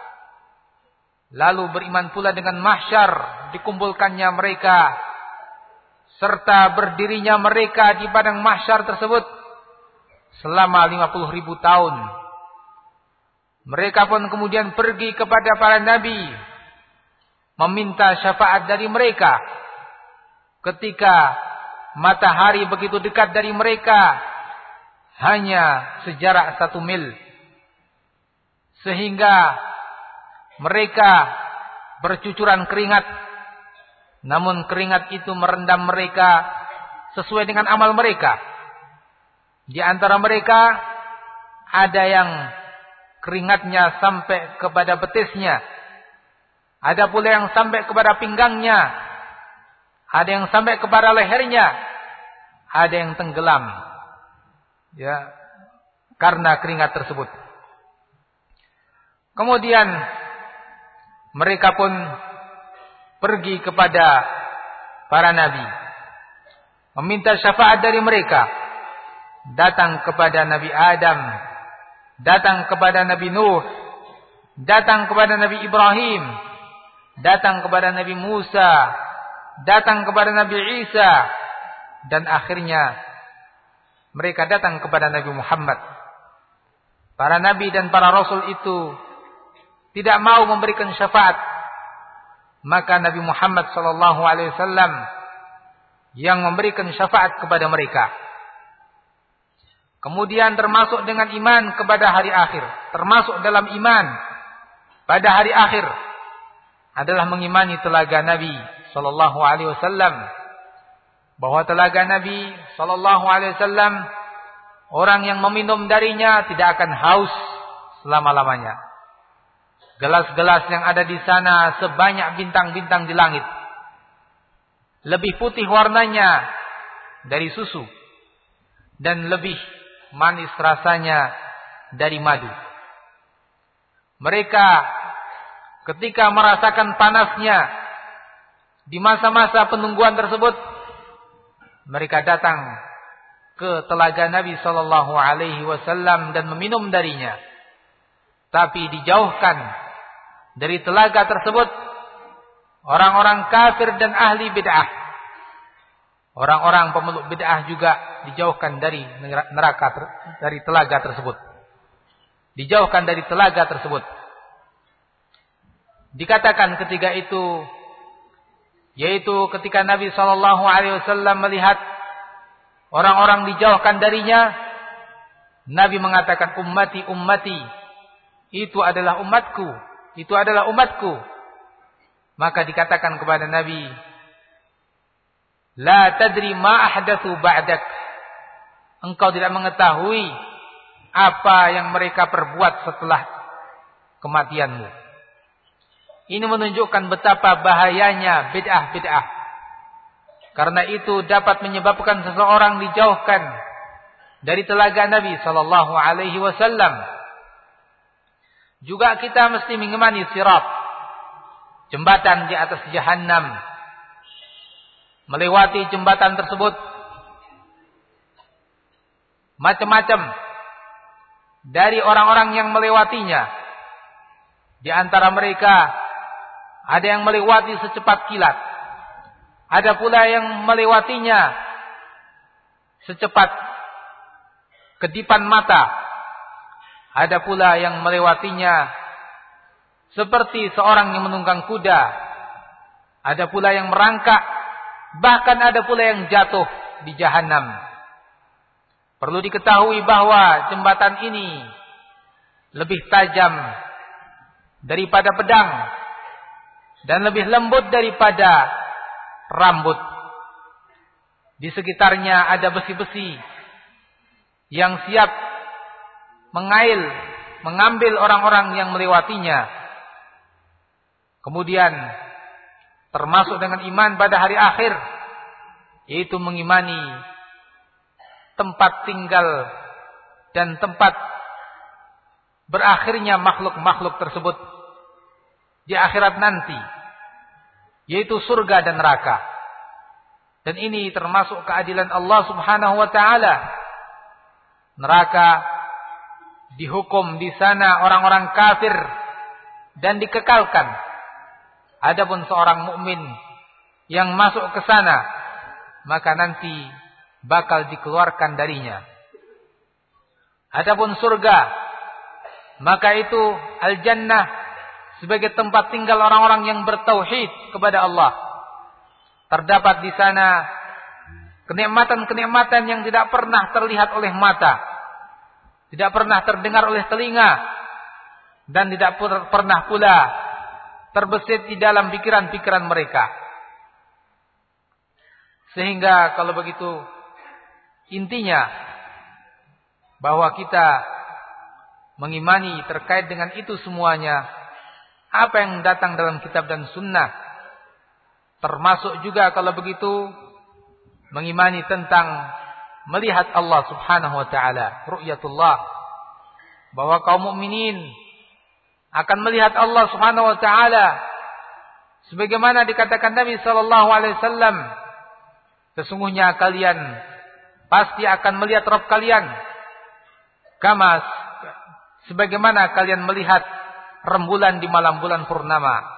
lalu beriman pula dengan mahsyar, dikumpulkannya mereka, serta berdirinya mereka di padang mahsyar tersebut selama lima puluh ribu tahun. Mereka pun kemudian pergi kepada para nabi, meminta syafaat dari mereka ketika matahari begitu dekat dari mereka, hanya sejarak satu mil, sehingga mereka bercucuran keringat, namun keringat itu merendam mereka sesuai dengan amal mereka. Di antara mereka ada yang keringatnya sampai kepada betisnya, ada pula yang sampai kepada pinggangnya, ada yang sampai kepada lehernya, ada yang tenggelam, ya, karena keringat tersebut. Kemudian mereka pun pergi kepada para nabi, meminta syafaat dari mereka, datang kepada Nabi Adam, datang kepada Nabi Nuh, datang kepada Nabi Ibrahim, datang kepada Nabi Musa, datang kepada Nabi Isa, dan akhirnya mereka datang kepada Nabi Muhammad. Para nabi dan para rasul itu tidak mau memberikan syafaat, maka Nabi Muhammad sallallahu alaihi wasallam yang memberikan syafaat kepada mereka. Kemudian termasuk dengan iman kepada hari akhir, termasuk dalam iman pada hari akhir adalah mengimani telaga Nabi sallallahu alaihi wasallam, bahwa telaga Nabi sallallahu alaihi wasallam, orang yang meminum darinya tidak akan haus selama-lamanya. Gelas-gelas yang ada di sana sebanyak bintang-bintang di langit, lebih putih warnanya dari susu, dan lebih manis rasanya dari madu. Mereka ketika merasakan panasnya di masa-masa penungguan tersebut, mereka datang ke telaga Nabi sallallahu alaihi wasallam dan meminum darinya. Tapi dijauhkan dari telaga tersebut orang-orang kafir dan ahli bid'ah. Orang-orang pemeluk bid'ah juga dijauhkan dari neraka, dari telaga tersebut. Dijauhkan dari telaga tersebut. Dikatakan ketika itu, yaitu ketika Nabi sallallahu alaihi wasallam melihat orang-orang dijauhkan darinya, Nabi mengatakan, ummati ummati, itu adalah umatku, itu adalah umatku. Maka dikatakan kepada Nabi, la tadri ma ahdatsu ba'dak, engkau tidak mengetahui apa yang mereka perbuat setelah kematianmu. Ini menunjukkan betapa bahayanya bid'ah-bid'ah. Karena itu dapat menyebabkan seseorang dijauhkan dari telaga Nabi sallallahu alaihi wasallam. Juga kita mesti mengimani sirat, jembatan di atas Jahannam. Melewati jembatan tersebut macam-macam dari orang-orang yang melewatinya. Di antara mereka ada yang melewati secepat kilat, ada pula yang melewatinya secepat kedipan mata, ada pula yang melewatinya seperti seorang yang menunggang kuda, ada pula yang merangkak, bahkan ada pula yang jatuh di Jahannam. Perlu diketahui bahwa jembatan ini lebih tajam daripada pedang dan lebih lembut daripada rambut. Di sekitarnya ada besi-besi yang siap mengail, mengambil orang-orang yang melewatinya. Kemudian termasuk dengan iman pada hari akhir, yaitu mengimani tempat tinggal dan tempat berakhirnya makhluk-makhluk tersebut di akhirat nanti, yaitu surga dan neraka. Dan ini termasuk keadilan Allah Subhanahu wa taala. Neraka dihukum di sana orang-orang kafir dan dikekalkan. Adapun seorang mukmin yang masuk ke sana, maka nanti bakal dikeluarkan darinya. Adapun surga, maka itu al-jannah sebagai tempat tinggal orang-orang yang bertauhid kepada Allah. Terdapat di sana kenikmatan-kenikmatan yang tidak pernah terlihat oleh mata, tidak pernah terdengar oleh telinga, dan tidak pernah pula terbesit di dalam pikiran-pikiran mereka. Sehingga kalau begitu, intinya bahwa kita mengimani terkait dengan itu semuanya, apa yang datang dalam kitab dan sunnah. Termasuk juga kalau begitu mengimani tentang melihat Allah Subhanahu wa taala, ru'yatullah, bahwa kaum mukminin akan melihat Allah Subhanahu wa taala sebagaimana dikatakan Nabi sallallahu alaihi wasallam, sesungguhnya kalian pasti akan melihat Rabb kalian kama sebagaimana kalian melihat rembulan di malam bulan purnama.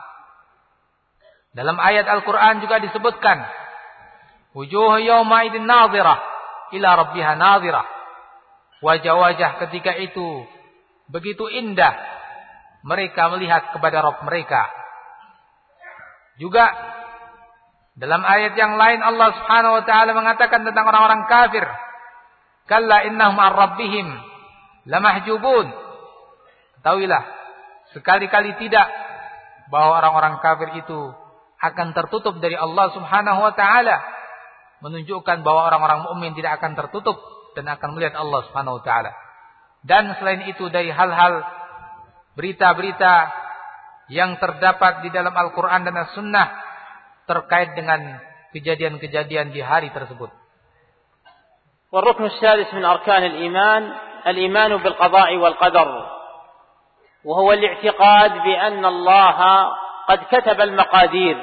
Dalam ayat Al-Quran juga disebutkan, wujuh yawma idin nadhirah ila rabbiha nadhirah. Wajah-wajah ketika itu begitu indah, mereka melihat kepada Rabb mereka. Juga dalam ayat yang lain Allah Subhanahu wa taala mengatakan tentang orang-orang kafir, kalla innahum an rabbihim lamahjubun. Ketahuilah, sekali-kali tidak bahwa orang-orang kafir itu akan tertutup dari Allah Subhanahu wa taala, menunjukkan bahwa orang-orang mukmin tidak akan tertutup dan akan melihat Allah Subhanahu wa taala. Dan selain itu dari hal-hal berita-berita yang terdapat di dalam Al-Qur'an dan As-Sunnah terkait dengan kejadian-kejadian di hari tersebut. والركن السادس من أركان الإيمان الإيمان بالقضاء والقدر، وهو الاعتقاد بأن الله قد كتب المقادير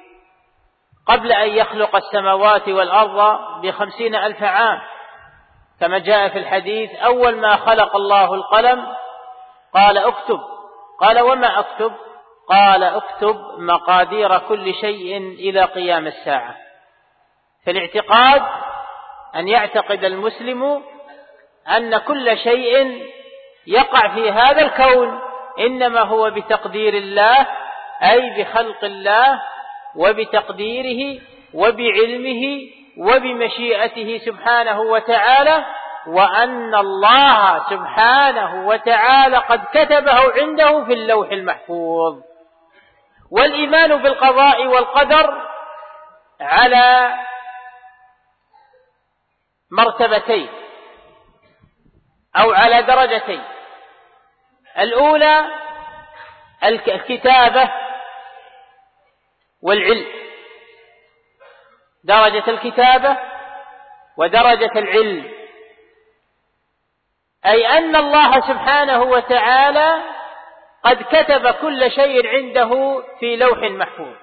قبل أن يخلق السماوات والأرض بخمسين ألف عام، كما جاء في الحديث أول ما خلق الله القلم قال اكتب، قال وما اكتب؟ قال اكتب مقادير كل شيء إلى قيام الساعة. فالاعتقاد أن يعتقد المسلم أن كل شيء يقع في هذا الكون إنما هو بتقدير الله، أي بخلق الله وبتقديره وبعلمه وبمشيئته سبحانه وتعالى، وأن الله سبحانه وتعالى قد كتبه عنده في اللوح المحفوظ. والإيمان بالقضاء والقدر على مرتبتين أو على درجتين. الأولى الكتابة والعلم، درجة الكتابة ودرجة العلم، أي أن الله سبحانه وتعالى قد كتب كل شيء عنده في لوح محفوظ.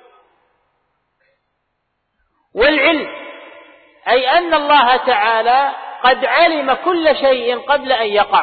والعلم أي أن الله تعالى قد علم كل شيء قبل أن يقع.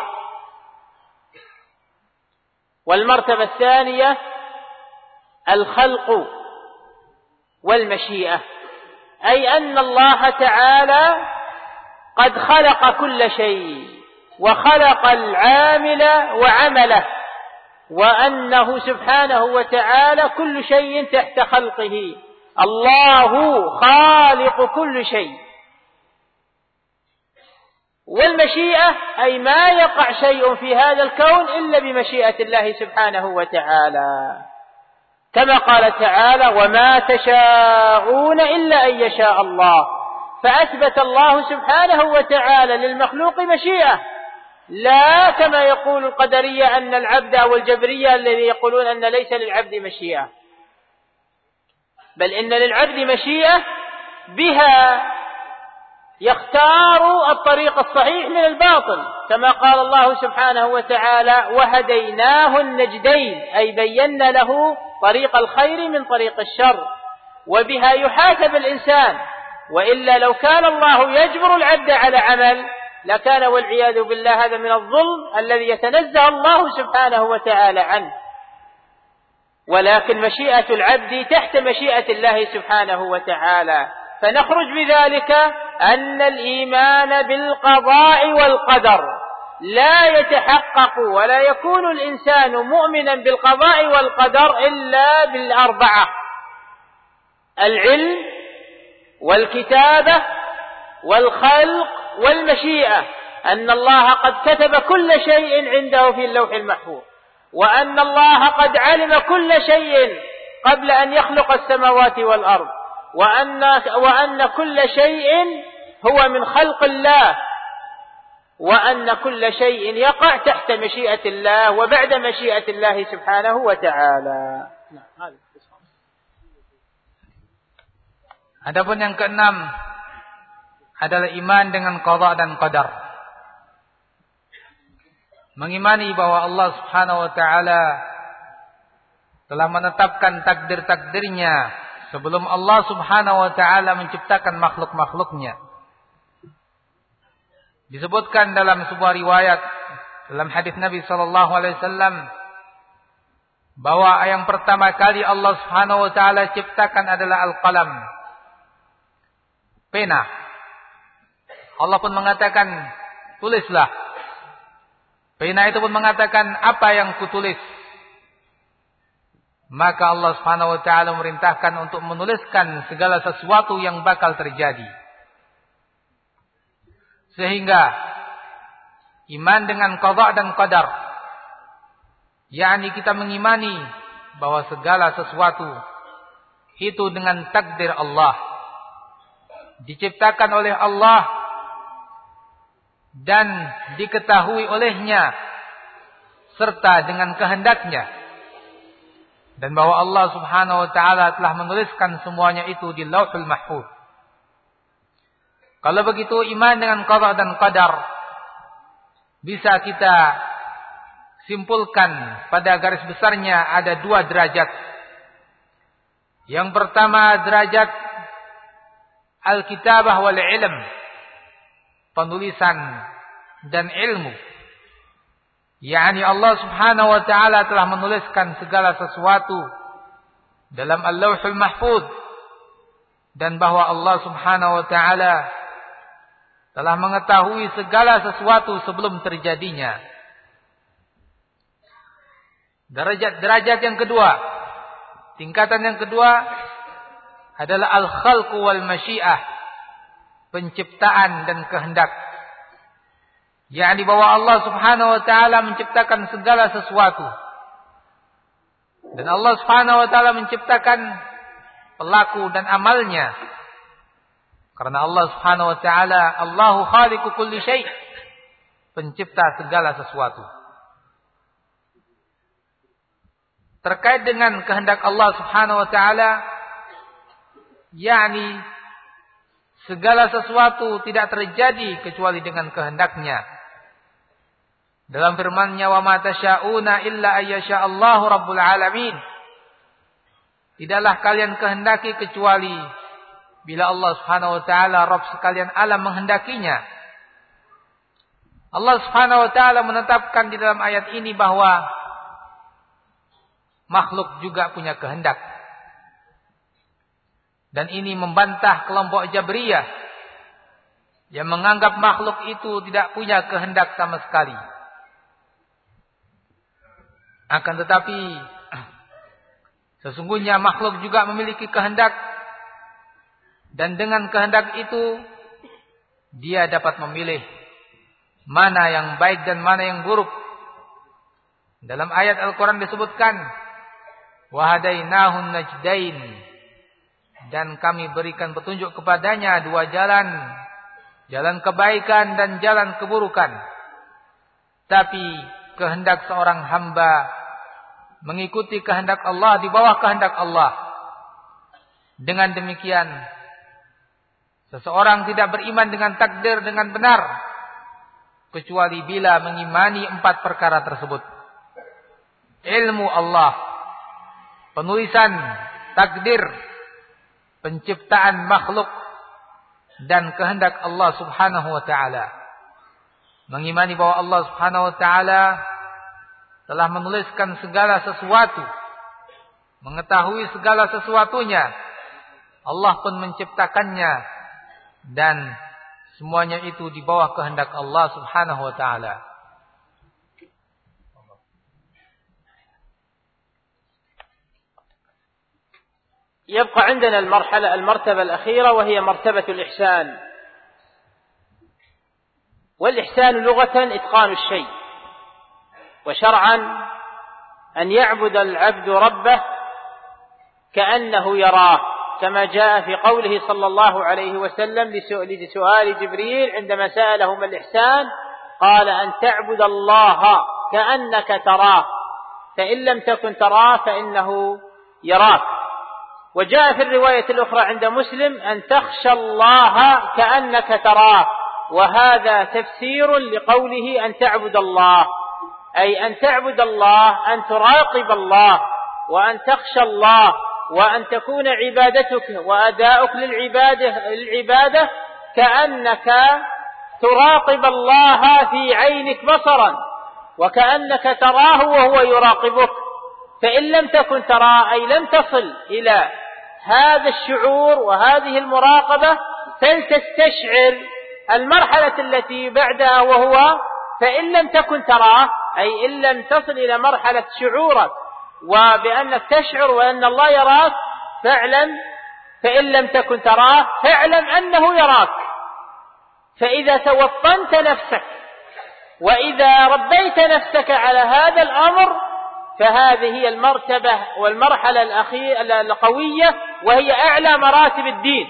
والمرتبة الثانية الخلق والمشيئة، أي أن الله تعالى قد خلق كل شيء وخلق العامل وعمله، وأنه سبحانه وتعالى كل شيء تحت خلقه، الله خالق كل شيء. والمشيئة أي ما يقع شيء في هذا الكون إلا بمشيئة الله سبحانه وتعالى، كما قال تعالى وما تشاءون إلا أن يشاء الله. فأثبت الله سبحانه وتعالى للمخلوق مشيئة، لا كما يقول القدرية أن العبد أو الجبرية الذي يقولون أن ليس للعبد مشيئة، بل إن للعبد مشيئة بها يختار الطريق الصحيح من الباطل، كما قال الله سبحانه وتعالى وهديناه النجدين، أي بينا له طريق الخير من طريق الشر، وبها يحاسب الإنسان وإلا لو كان الله يجبر العبد على عمل لكان والعياذ بالله هذا من الظلم الذي يتنزه الله سبحانه وتعالى عنه. ولكن مشيئة العبد تحت مشيئة الله سبحانه وتعالى، فنخرج بذلك أن الإيمان بالقضاء والقدر لا يتحقق ولا يكون الإنسان مؤمنا بالقضاء والقدر إلا بالأربعة: العلم والكتابة والخلق والمشيئة، أن الله قد كتب كل شيء عنده في اللوح المحفوظ، وأن الله قد علم كل شيء قبل أن يخلق السماوات والأرض، وأن, وأن كل شيء هو من خلق الله، وأن كل شيء يقع تحت مشيئة الله وبعد مشيئة الله سبحانه وتعالى. Adapun yang keenam adalah iman dengan qada dan qadar. Mengimani bahwa Allah Subhanahu wa taala telah menetapkan takdir-takdirnya sebelum Allah Subhanahu wa taala menciptakan makhluk-makhluknya. Disebutkan dalam sebuah riwayat dalam hadis Nabi sallallahu alaihi wasallam bahwa yang pertama kali Allah Subhanahu wa taala ciptakan adalah al-qalam, pena. Allah pun mengatakan, tulislah. Pena itu pun mengatakan, apa yang kutulis? Maka Allah Subhanahu wa taala memerintahkan untuk menuliskan segala sesuatu yang bakal terjadi. Sehingga iman dengan qada dan qadar, yakni kita mengimani bahwa segala sesuatu itu dengan takdir Allah, diciptakan oleh Allah dan diketahui olehnya serta dengan kehendaknya, dan bahwa Allah Subhanahu wa taala telah menuliskan semuanya itu di Lauhul Mahfuz. Kalau begitu iman dengan qada dan qadar bisa kita simpulkan pada garis besarnya ada dua derajat. Yang pertama derajat al-kitabah wal ilm, penulisan dan ilmu. yakni Allah Subhanahu wa taala telah menuliskan segala sesuatu dalam Al-Lauhul Mahfuz, dan bahwa Allah Subhanahu wa taala telah mengetahui segala sesuatu sebelum terjadinya. Derajat-derajat yang kedua, tingkatan yang kedua adalah al-khalqu wal masyiah, penciptaan dan kehendak. Yakni bahwa Allah Subhanahu wa taala menciptakan segala sesuatu. Dan Allah Subhanahu wa taala menciptakan pelaku dan amalnya. Karena Allah Subhanahu wa taala Allahu khaliqu kulli syai', pencipta segala sesuatu. Terkait dengan kehendak Allah Subhanahu wa taala, yakni segala sesuatu tidak terjadi kecuali dengan kehendaknya. Dalam firman-Nya, "Wa ma tasyauna illa ayyasha Allahu rabbul alamin." Tidaklah kalian kehendaki kecuali bila Allah Subhanahu wa taala Rabb sekalian alam menghendakinya. Allah Subhanahu wa taala menetapkan di dalam ayat ini bahwa makhluk juga punya kehendak. Dan ini membantah kelompok Jabriyah yang menganggap makhluk itu tidak punya kehendak sama sekali. Akan tetapi sesungguhnya makhluk juga memiliki kehendak, dan dengan kehendak itu dia dapat memilih mana yang baik dan mana yang buruk. Dalam ayat Al-Quran disebutkan, "Wa hadainahun najdain," dan kami berikan petunjuk kepadanya dua jalan, jalan kebaikan dan jalan keburukan. Tapi kehendak seorang hamba mengikuti kehendak Allah, di bawah kehendak Allah. Dengan demikian, seseorang tidak beriman dengan takdir dengan benar kecuali bila mengimani empat perkara tersebut: ilmu Allah, penulisan takdir, penciptaan makhluk, dan kehendak Allah Subhanahu wa taala. Mengimani bahwa Allah Subhanahu wa taala telah menuliskan segala sesuatu, mengetahui segala sesuatunya. Allah pun menciptakannya dan semuanya itu di bawah kehendak Allah Subhanahu wa taala. يبقى عندنا المرحلة المرتبة الأخيرة وهي مرتبة الإحسان. والإحسان لغة إتقان الشيء، وشرعا أن يعبد العبد ربه كأنه يراه، كما جاء في قوله صلى الله عليه وسلم لسؤال جبريل عندما سأله ما الإحسان قال أن تعبد الله كأنك تراه فإن لم تكن تراه فإنه يراك. وجاء في الرواية الأخرى عند مسلم أن تخشى الله كأنك تراه، وهذا تفسير لقوله أن تعبد الله، أي أن تعبد الله أن تراقب الله وأن تخشى الله وأن تكون عبادتك وأداؤك للعبادة, للعبادة كأنك تراقب الله في عينك بصرا وكأنك تراه وهو يراقبك. فإن لم تكن تراه أي لم تصل إلى هذا الشعور وهذه المراقبة فلتستشعر المرحلة التي بعدها، وهو فإن لم تكن تراه أي إن لم تصل إلى مرحلة شعورك وبأنك تشعر وأن الله يراك، فاعلم فإن لم تكن تراه فاعلم أنه يراك. فإذا توطنت نفسك وإذا ربيت نفسك على هذا الأمر فهذه هي المرتبة والمرحلة الأخيرة القوية وهي أعلى مراتب الدين.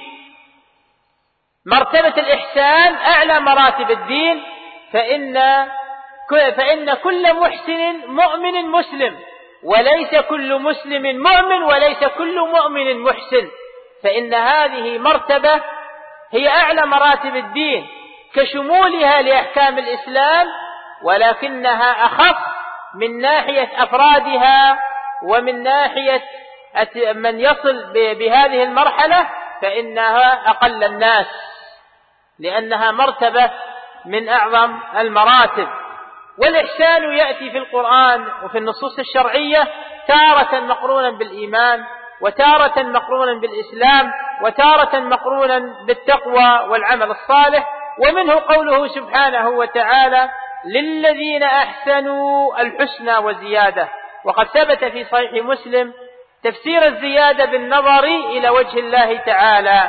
مرتبة الإحسان أعلى مراتب الدين، فإن فإن كل محسن مؤمن مسلم، وليس كل مسلم مؤمن وليس كل مؤمن محسن، فإن هذه مرتبة هي أعلى مراتب الدين كشمولها لأحكام الإسلام، ولكنها أخف من ناحية أفرادها ومن ناحية من يصل بهذه المرحلة فإنها أقل الناس، لأنها مرتبة من أعظم المراتب. والإحسان يأتي في القرآن وفي النصوص الشرعية تارة مقرونا بالإيمان وتارة مقرونا بالإسلام وتارة مقرونا بالتقوى والعمل الصالح. ومنه قوله سبحانه وتعالى للذين أحسنوا الحسنى وزيادة. وقد ثبت في صحيح مسلم تفسير الزيادة بالنظر إلى وجه الله تعالى،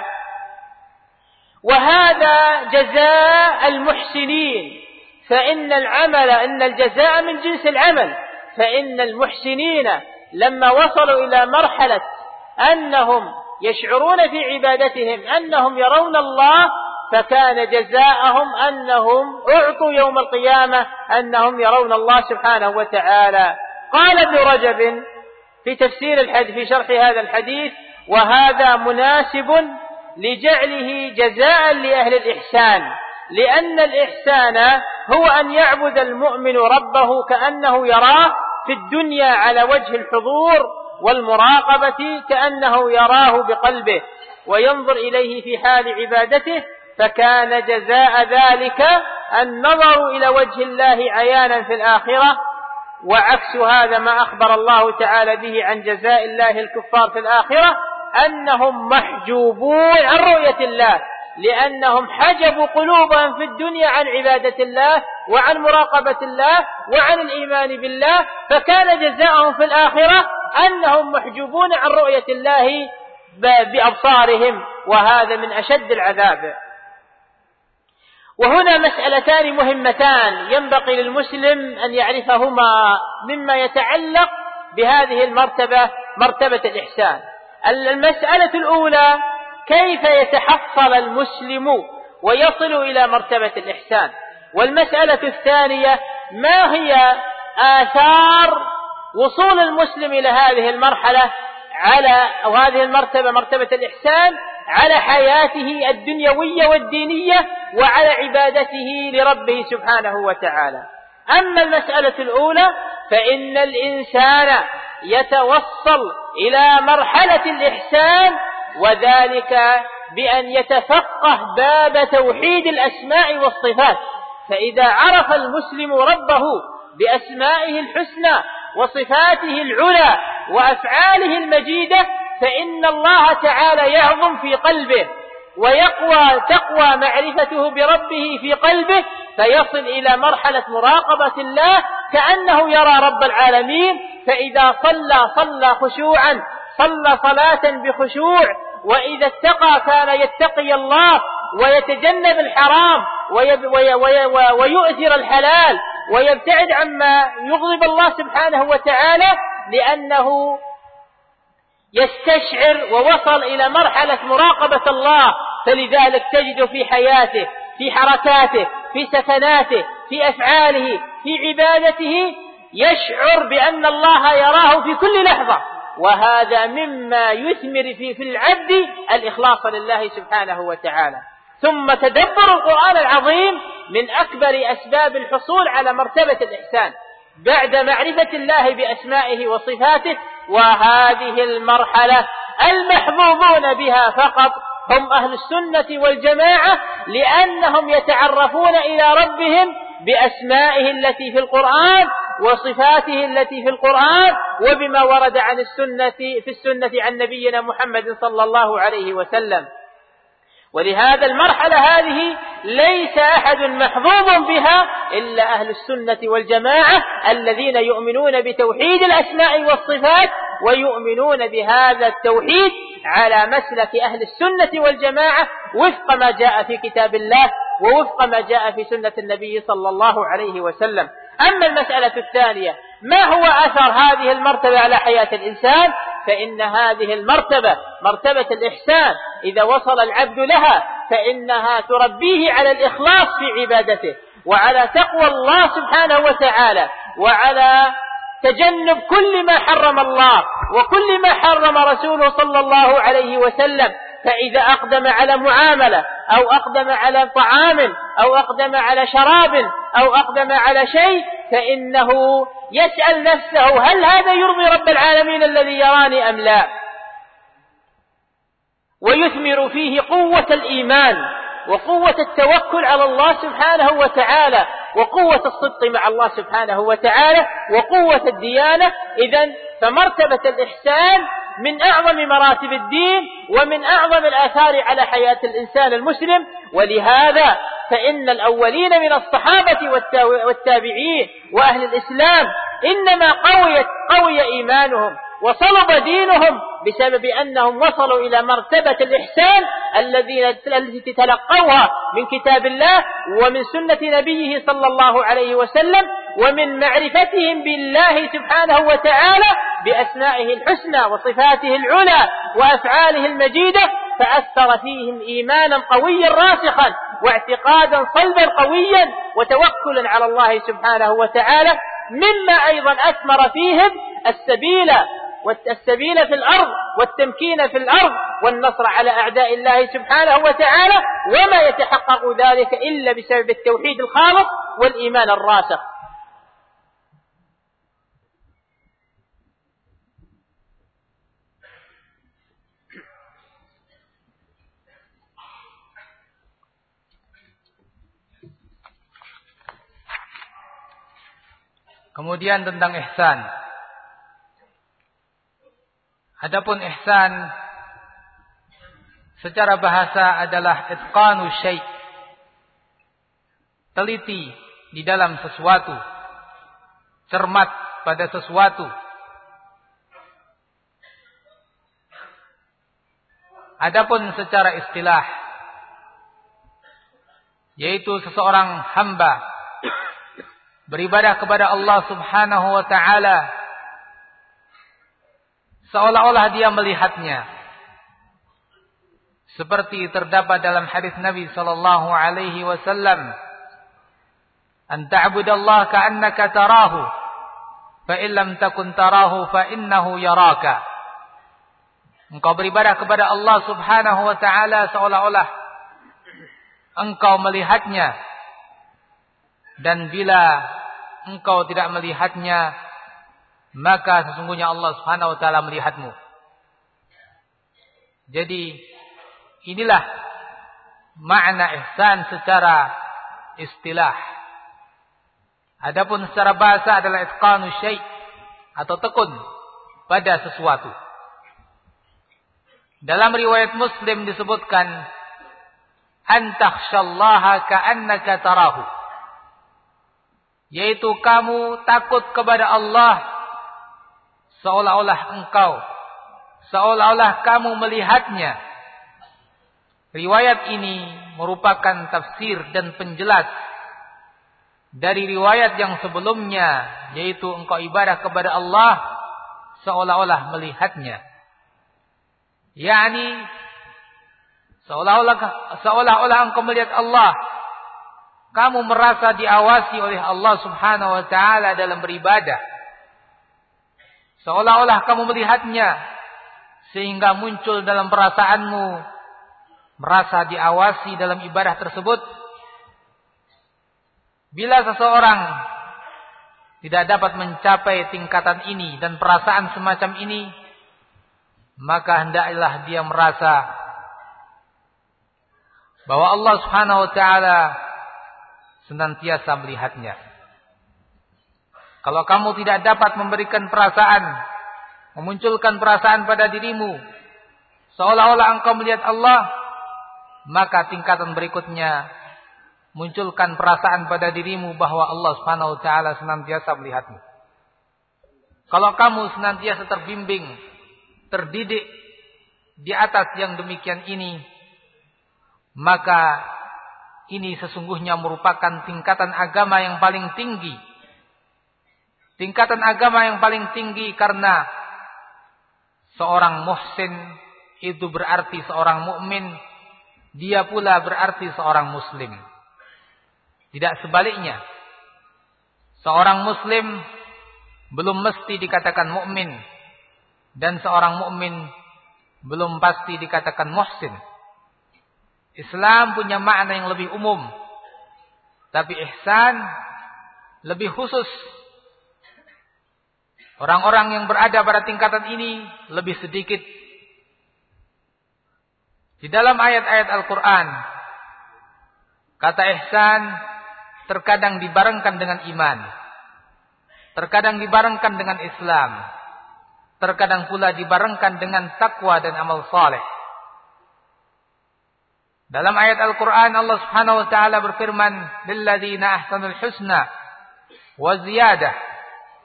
وهذا جزاء المحسنين، فإن العمل إن الجزاء من جنس العمل، فإن المحسنين لما وصلوا إلى مرحلة أنهم يشعرون في عبادتهم أنهم يرون الله فكان جزاءهم أنهم أعطوا يوم القيامة أنهم يرون الله سبحانه وتعالى. قال ابن رجب في تفسير الحديث في شرح هذا الحديث وهذا مناسب لجعله جزاء لأهل الإحسان، لأن الإحسان هو أن يعبد المؤمن ربه كأنه يراه في الدنيا على وجه الحضور والمراقبة كأنه يراه بقلبه وينظر إليه في حال عبادته، فكان جزاء ذلك النظر إلى وجه الله عيانا في الآخرة. وعكس هذا ما أخبر الله تعالى به عن جزاء الله الكفار في الآخرة أنهم محجوبون عن رؤية الله، لأنهم حجبوا قلوبهم في الدنيا عن عبادة الله وعن مراقبة الله وعن الإيمان بالله، فكان جزاءهم في الآخرة أنهم محجوبون عن رؤية الله بأبصارهم، وهذا من أشد العذاب. وهنا مسألتان مهمتان ينبغي للمسلم أن يعرفهما مما يتعلق بهذه المرتبة مرتبة الإحسان. المسألة الأولى كيف يتحصل المسلم ويصل إلى مرتبة الإحسان، والمسألة الثانية ما هي آثار وصول المسلم إلى هذه المرحلة على أو هذه المرتبة مرتبة الإحسان على حياته الدنيوية والدينية وعلى عبادته لربه سبحانه وتعالى. أما المسألة الأولى فإن الإنسان يتوصل إلى مرحلة الإحسان، وذلك بأن يتفقه باب توحيد الأسماء والصفات. فإذا عرف المسلم ربه بأسمائه الحسنى وصفاته العلى وأفعاله المجيدة فإن الله تعالى يعظم في قلبه ويقوى تقوى معرفته بربه في قلبه، فيصل إلى مرحلة مراقبة الله كأنه يرى رب العالمين. فإذا صلى صلى خشوعا، صلى صلاة بخشوع، وإذا اتقى كان يتقي الله ويتجنب الحرام ويؤثر الحلال ويبتعد عما يغضب الله سبحانه وتعالى، لأنه يستشعر ووصل إلى مرحلة مراقبة الله. فلذلك تجد في حياته، في حركاته، في سكناته، في أفعاله، في عبادته يشعر بأن الله يراه في كل لحظة، وهذا مما يثمر في في العبد الإخلاص لله سبحانه وتعالى. ثم تدبر القرآن العظيم من أكبر أسباب الحصول على مرتبة الإحسان بعد معرفة الله بأسمائه وصفاته. وهذه المرحلة المحظوظون بها فقط هم أهل السنة والجماعة، لأنهم يتعرفون إلى ربهم بأسمائه التي في القرآن وصفاته التي في القرآن وبما ورد عن السنة في السنة عن نبينا محمد صلى الله عليه وسلم. ولهذا المرحلة هذه ليس أحد محظوظ بها إلا أهل السنة والجماعة الذين يؤمنون بتوحيد الأسماء والصفات ويؤمنون بهذا التوحيد على مسلك أهل السنة والجماعة وفق ما جاء في كتاب الله ووفق ما جاء في سنة النبي صلى الله عليه وسلم. أما المسألة الثانية، ما هو أثر هذه المرتبة على حياة الإنسان؟ فإن هذه المرتبة مرتبة الإحسان إذا وصل العبد لها فإنها تربيه على الإخلاص في عبادته وعلى تقوى الله سبحانه وتعالى وعلى تجنب كل ما حرم الله وكل ما حرم رسوله صلى الله عليه وسلم. فإذا أقدم على معاملة أو أقدم على طعام أو أقدم على شراب أو أقدم على شيء فإنه يسأل نفسه هل هذا يرضي رب العالمين الذي يراني أم لا، ويثمر فيه قوة الإيمان وقوة التوكل على الله سبحانه وتعالى وقوة الصدق مع الله سبحانه وتعالى وقوة الديانة. إذن فمرتبة الإحسان من أعظم مراتب الدين ومن أعظم الآثار على حياة الإنسان المسلم. ولهذا فإن الأولين من الصحابة والتابعين وأهل الإسلام إنما قويت قوي إيمانهم وصلب دينهم بسبب أنهم وصلوا إلى مرتبة الإحسان التي تلقوها من كتاب الله ومن سنة نبيه صلى الله عليه وسلم ومن معرفتهم بالله سبحانه وتعالى بأسمائه الحسنى وصفاته العلى وأفعاله المجيدة، فأثر فيهم إيمانا قويا راسخا واعتقادا صلبا قويا وتوكلا على الله سبحانه وتعالى، مما أيضا أثمر فيهم السبيل والسبيل في الأرض والتمكين في الأرض والنصر على أعداء الله سبحانه وتعالى. وما يتحقق ذلك إلا بسبب التوحيد الخالص والإيمان الراسخ. Kemudian tentang ihsan. Adapun ihsan secara bahasa adalah itqanu syai', teliti di dalam sesuatu, cermat pada sesuatu. Adapun secara istilah, yaitu seseorang hamba beribadah kepada Allah Subhanahu wa ta'ala seolah-olah dia melihatnya, seperti terdapat dalam hadis Nabi sallallahu alaihi wasallam, "An ta'budallaha ka'annaka tarahu, fa in lam takun tarahu fa innahu yaraka." Engkau beribadah kepada Allah Subhanahu wa ta'ala seolah-olah engkau melihatnya, dan bila engkau tidak melihatnya, maka sesungguhnya Allah Subhanahu wa ta'ala melihatmu. Jadi Inilah makna ihsan secara istilah. Adapun secara bahasa adalah itqanu syai' atau tekun pada sesuatu. Dalam riwayat Muslim disebutkan an takhshallaha ka'annaka tarahu, yaitu kamu takut kepada Allah seolah-olah engkau seolah-olah kamu melihatnya. Riwayat ini merupakan tafsir dan penjelas dari riwayat yang sebelumnya, yaitu engkau ibadah kepada Allah seolah-olah melihatnya. Yani seolah-olah seolah-olah engkau melihat Allah. Kamu merasa diawasi oleh Allah Subhanahu wa taala dalam beribadah. Seolah-olah kamu melihatnya, sehingga muncul dalam perasaanmu merasa diawasi dalam ibadah tersebut. Bila seseorang tidak dapat mencapai tingkatan ini dan perasaan semacam ini, maka hendaklah dia merasa bahwa Allah Subhanahu wa taala senantiasa melihatnya. Kalau kamu tidak dapat memberikan perasaan, memunculkan perasaan pada dirimu seolah-olah engkau melihat Allah, maka tingkatan berikutnya munculkan perasaan pada dirimu bahwa Allah Subhanahu wa taala senantiasa melihatmu. Kalau kamu senantiasa terbimbing, terdidik di atas yang demikian ini, maka ini sesungguhnya merupakan tingkatan agama yang paling tinggi. Tingkatan agama yang paling tinggi karena seorang muhsin itu berarti seorang mukmin, dia pula berarti seorang muslim. Tidak sebaliknya. Seorang muslim belum mesti dikatakan mukmin, dan seorang mukmin belum pasti dikatakan muhsin. Islam punya makna yang lebih umum, tapi ihsan lebih khusus. Orang-orang yang berada pada tingkatan ini lebih sedikit. Di dalam ayat-ayat Al-Quran, kata ihsan terkadang dibarengkan dengan iman, terkadang dibarengkan dengan Islam, terkadang pula dibarengkan dengan takwa dan amal saleh. Dalam ayat Al-Quran Allah Subhanahu wa taala berfirman, "Lilladzina ahsanul husna wa ziyadah."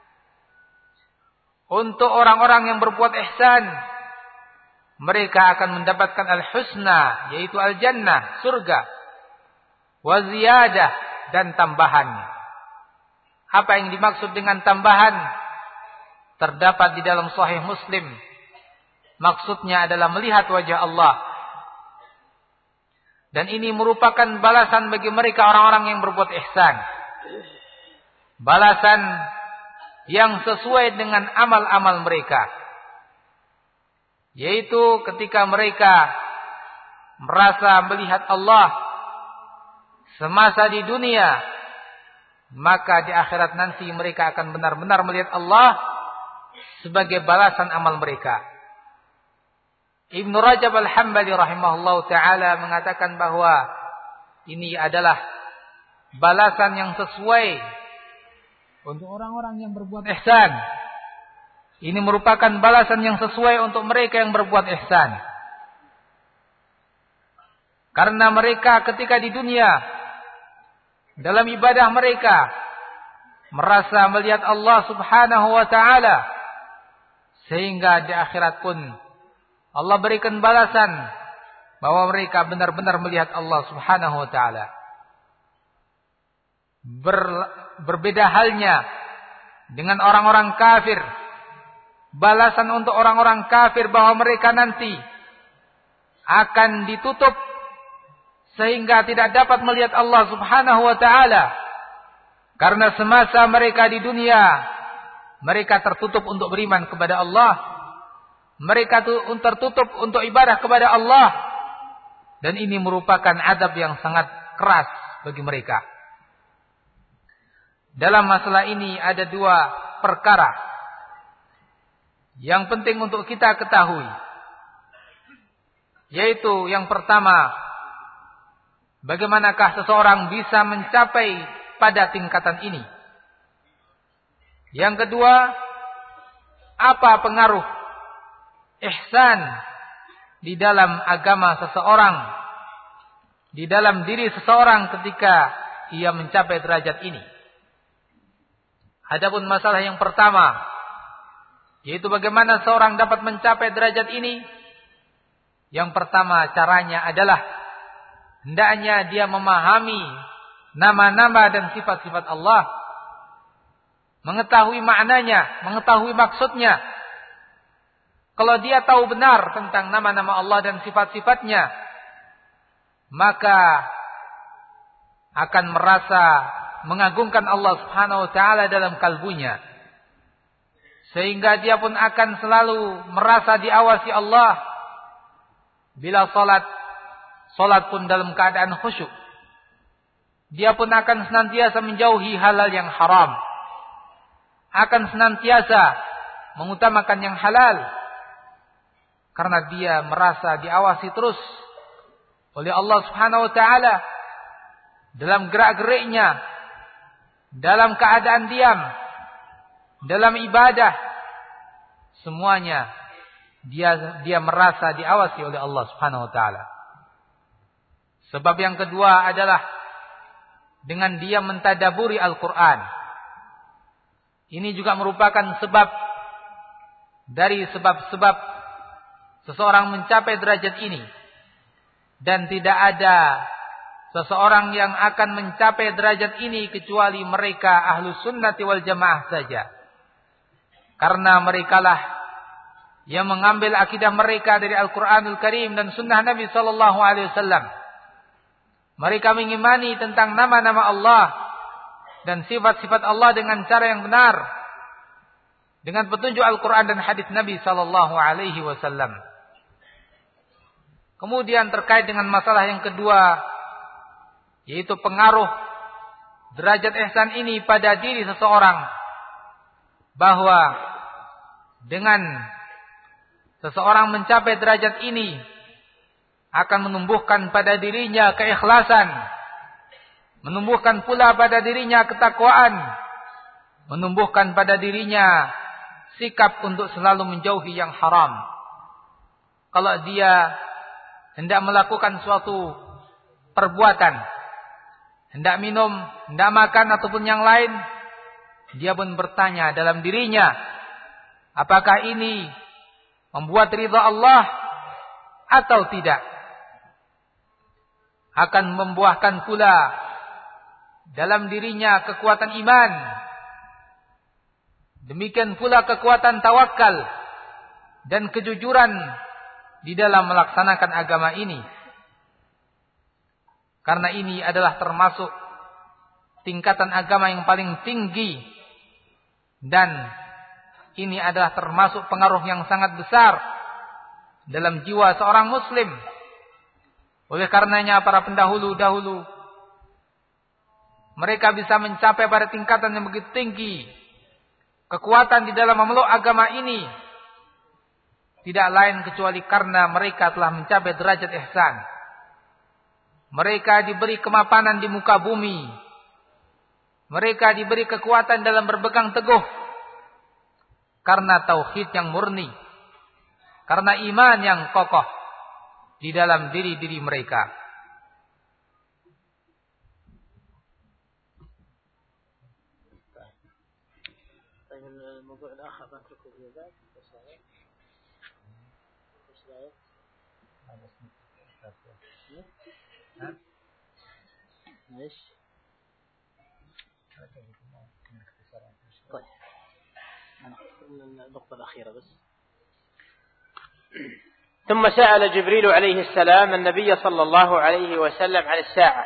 Untuk orang-orang yang berbuat ihsan, mereka akan mendapatkan al-husna, yaitu al-jannah, surga. Wa ziyadah, dan tambahan. Apa yang dimaksud dengan tambahan? Terdapat di dalam Sahih Muslim. Maksudnya adalah melihat wajah Allah. Dan ini merupakan balasan bagi mereka orang-orang yang berbuat ihsan. Balasan yang sesuai dengan amal-amal mereka. Yaitu ketika mereka merasa melihat Allah semasa di dunia, maka di akhirat nanti mereka akan benar-benar melihat Allah sebagai balasan amal mereka. Ibnu Rajab Al-Hambali rahimahullah ta'ala mengatakan bahwa ini adalah balasan yang sesuai untuk orang-orang yang berbuat ihsan. Ini merupakan balasan yang sesuai untuk mereka yang berbuat ihsan. Karena mereka ketika di dunia, dalam ibadah mereka, merasa melihat Allah Subhanahu wa ta'ala, sehingga di akhirat pun Allah berikan balasan bahwa mereka benar-benar melihat Allah Subhanahu wa ta'ala. Ber, berbeda halnya dengan orang-orang kafir. Balasan untuk orang-orang kafir bahwa mereka nanti akan ditutup sehingga tidak dapat melihat Allah Subhanahu wa ta'ala. Karena semasa mereka di dunia, mereka tertutup untuk beriman kepada Allah. Mereka tertutup untuk ibadah kepada Allah. Dan ini merupakan adab yang sangat keras bagi mereka. Dalam masalah ini ada dua perkara yang penting untuk kita ketahui. Yaitu yang pertama, bagaimanakah seseorang bisa mencapai pada tingkatan ini? Yang kedua, apa pengaruh ihsan di dalam agama seseorang, di dalam diri seseorang ketika ia mencapai derajat ini? Adapun masalah yang pertama, yaitu bagaimana seorang dapat mencapai derajat ini, yang pertama caranya adalah hendaknya dia memahami nama-nama dan sifat-sifat Allah, mengetahui maknanya, mengetahui maksudnya. Kalau dia tahu benar tentang nama-nama Allah dan sifat-sifatnya, maka akan merasa mengagungkan Allah Subhanahu wa taala dalam kalbunya, sehingga dia pun akan selalu merasa diawasi Allah. Bila salat, salat pun dalam keadaan khusyuk. Dia pun akan senantiasa menjauhi hal-hal yang haram, akan senantiasa mengutamakan yang halal, karena dia merasa diawasi terus oleh Allah Subhanahu wa taala dalam gerak-geriknya, dalam keadaan diam, dalam ibadah, semuanya dia dia merasa diawasi oleh Allah Subhanahu wa taala. Sebab yang kedua adalah dengan dia mentadaburi Al-Qur'an. Ini juga merupakan sebab dari sebab-sebab seseorang mencapai derajat ini. Dan tidak ada seseorang yang akan mencapai derajat ini kecuali mereka Ahlus Sunnati wal Jamaah saja. Karena merekalah yang mengambil akidah mereka dari Al-Quranul Karim dan Sunnah Nabi Sallallahu Alaihi Wasallam. Mereka mengimani tentang nama-nama Allah dan sifat-sifat Allah dengan cara yang benar, dengan petunjuk Al-Quran dan hadis Nabi Sallallahu Alaihi Wasallam. Kemudian terkait dengan masalah yang kedua, yaitu pengaruh derajat ihsan ini pada diri seseorang, bahwa dengan seseorang mencapai derajat ini akan menumbuhkan pada dirinya keikhlasan, menumbuhkan pula pada dirinya ketakwaan, menumbuhkan pada dirinya sikap untuk selalu menjauhi yang haram. Kalau dia hendak melakukan suatu perbuatan, hendak minum, hendak makan ataupun yang lain, dia pun bertanya dalam dirinya, apakah ini membuat ridha Allah atau tidak? Akan membuahkan pula dalam dirinya kekuatan iman. Demikian pula kekuatan tawakal dan kejujuran di dalam melaksanakan agama ini. Karena ini adalah termasuk tingkatan agama yang paling tinggi, dan ini adalah termasuk pengaruh yang sangat besar dalam jiwa seorang muslim. Oleh karenanya para pendahulu-dahulu, mereka bisa mencapai pada tingkatan yang begitu tinggi, kekuatan di dalam memeluk agama ini, tidak lain kecuali karena mereka telah mencapai derajat ihsan. Mereka diberi kemapanan di muka bumi. Mereka diberi kekuatan dalam berpegang teguh karena tauhid yang murni, karena iman yang kokoh di dalam diri-diri mereka. ليش؟ طيب النقطة الأخيرة بس. ثم سأل جبريل عليه السلام النبي صلى الله عليه وسلم عن الساعة،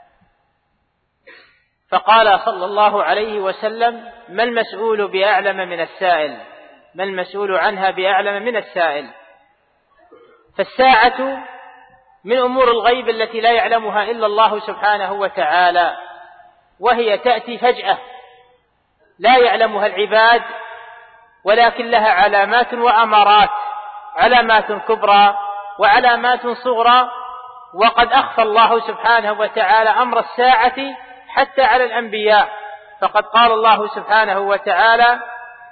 فقال صلى الله عليه وسلم: ما المسؤول بأعلم من السائل، ما المسؤول عنها بأعلم من السائل. فالساعة من أمور الغيب التي لا يعلمها إلا الله سبحانه وتعالى، وهي تأتي فجأة لا يعلمها العباد، ولكن لها علامات وأمارات، علامات كبرى وعلامات صغرى، وقد أخفى الله سبحانه وتعالى أمر الساعة حتى على الأنبياء، فقد قال الله سبحانه وتعالى: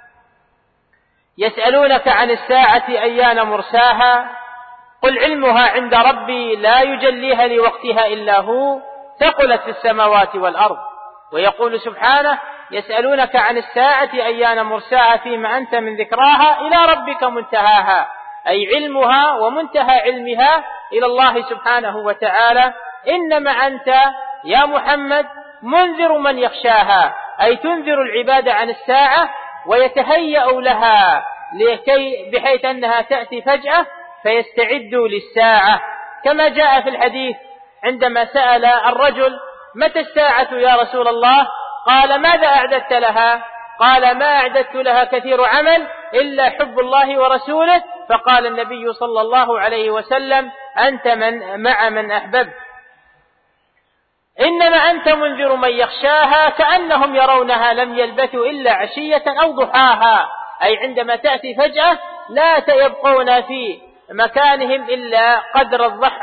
يسألونك عن الساعة أيان مرساها قل علمها عند ربي لا يجليها لوقتها إلا هو ثقلت في السماوات والأرض. ويقول سبحانه: يسألونك عن الساعة أيان مرساها فيما أنت من ذكراها إلى ربك منتهاها، أي علمها ومنتهى علمها إلى الله سبحانه وتعالى. إنما أنت يا محمد منذر من يخشاها، أي تنذر العباد عن الساعة ويتهيأ لها لكي بحيث أنها تأتي فجأة فيستعدوا للساعة، كما جاء في الحديث عندما سأل الرجل: متى الساعة يا رسول الله؟ قال: ماذا أعددت لها؟ قال: ما أعددت لها كثير عمل إلا حب الله ورسوله. فقال النبي صلى الله عليه وسلم: أنت من مع من أحببت. إنما أنت منذر من يخشاها كأنهم يرونها لم يلبثوا إلا عشية أو ضحاها، أي عندما تأتي فجأة لا يبقون في مكانهم إلا قدر الضح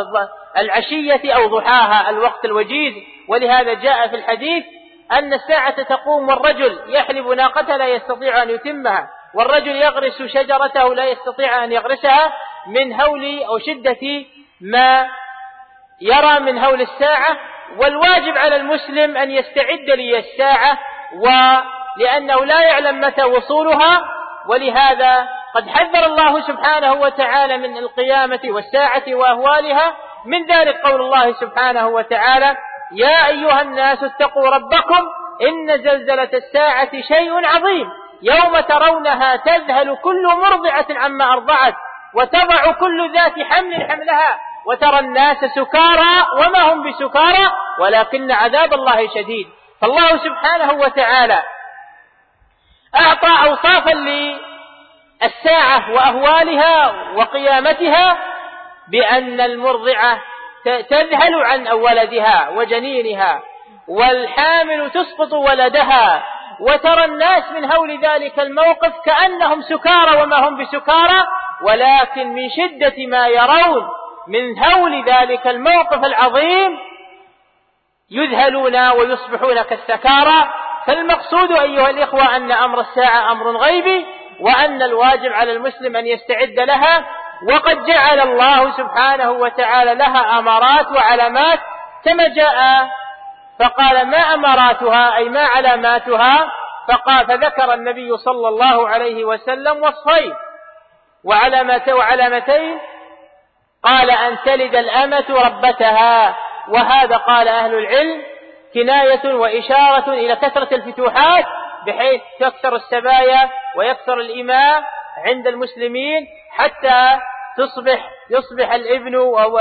العشية أو ضحاها، الوقت الوجيز. ولهذا جاء في الحديث أن الساعة تقوم والرجل يحلب ناقته لا يستطيع أن يتمها، والرجل يغرس شجرته لا يستطيع أن يغرسها من هول أو شدة ما يرى من هول الساعة. والواجب على المسلم أن يستعد للساعة، ولأنه لا يعلم متى وصولها، ولهذا قد حذر الله سبحانه وتعالى من القيامة والساعة وأهوالها. من ذلك قول الله سبحانه وتعالى: يا أيها الناس اتقوا ربكم إن زلزلة الساعة شيء عظيم يوم ترونها تذهل كل مرضعة عما أرضعت وتضع كل ذات حمل حملها وترى الناس سكارى وما هم بسكارى ولكن عذاب الله شديد. فالله سبحانه وتعالى أعطى أوصافا للساعة وأهوالها وقيامتها بأن المرضعة تذهل عن ولدها وجنينها، والحامل تسقط ولدها، وترى الناس من هول ذلك الموقف كأنهم سكارى وما هم بسكارى، ولكن من شدة ما يرون من هول ذلك الموقف العظيم يذهلون ويصبحون كالسكارى. فالمقصود أيها الإخوة أن أمر الساعة أمر غيبي، وأن الواجب على المسلم أن يستعد لها، وقد جعل الله سبحانه وتعالى لها أمارات وعلامات كما جاء فقال: ما أماراتها أي ما علاماتها؟ فقال فذكر النبي صلى الله عليه وسلم وصفين وعلامتين، قال: أن تلد الأمة ربتها، وهذا قال أهل العلم كناية وإشارة إلى كثرة الفتوحات بحيث تكثر السبايا ويكثر الإماء عند المسلمين حتى تصبح يصبح الابن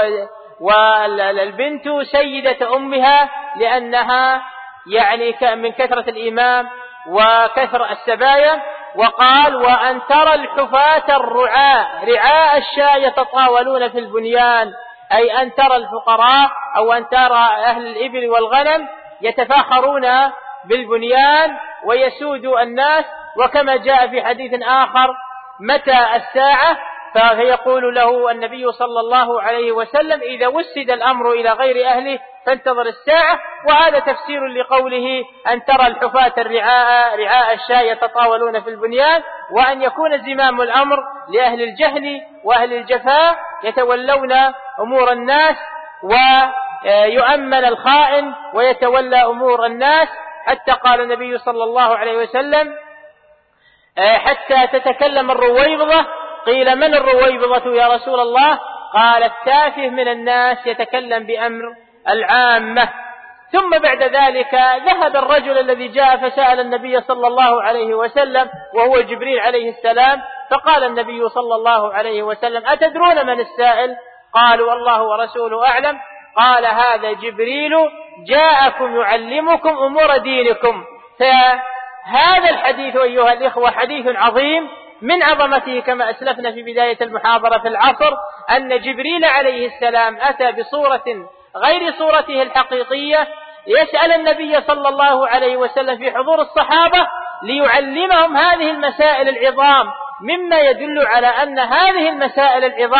والبنت سيدة أمها، لأنها يعني من كثرة الإمام وكثر السبايا. وقال: وأن ترى الحفاة الرعاء رعاء الشاة يتطاولون في البنيان، أي أن ترى الفقراء أو أن ترى أهل الإبل والغنم يتفاخرون بالبنيان ويسود الناس. وكما جاء في حديث آخر: متى الساعة؟ فيقول له النبي صلى الله عليه وسلم: إذا وسد الأمر إلى غير أهله فانتظر الساعة. وهذا تفسير لقوله: أن ترى الحفاة الرعاء رعاء الشاة يتطاولون في البنيان، وأن يكون زمام الأمر لأهل الجهل وأهل الجفاء يتولون أمور الناس، ويؤمن الخائن ويتولى أمور الناس. حتى قال النبي صلى الله عليه وسلم: حتى تتكلم الرويبضة. قيل: من الرويبضة يا رسول الله؟ قال: التافه من الناس يتكلم بأمر العامة. ثم بعد ذلك ذهب الرجل الذي جاء فسأل النبي صلى الله عليه وسلم وهو جبريل عليه السلام، فقال النبي صلى الله عليه وسلم: أتدرون من السائل؟ قالوا: الله ورسوله أعلم. قال: هذا جبريل جاءكم يعلمكم أمور دينكم. فهذا الحديث أيها الإخوة حديث عظيم، من عظمته كما أسلفنا في بداية المحاضرة في العصر أن جبريل عليه السلام أتى بصورة غير صورته الحقيقية يسأل النبي صلى الله عليه وسلم في حضور الصحابة ليعلمهم هذه المسائل العظام، مما يدل على أن هذه المسائل العظام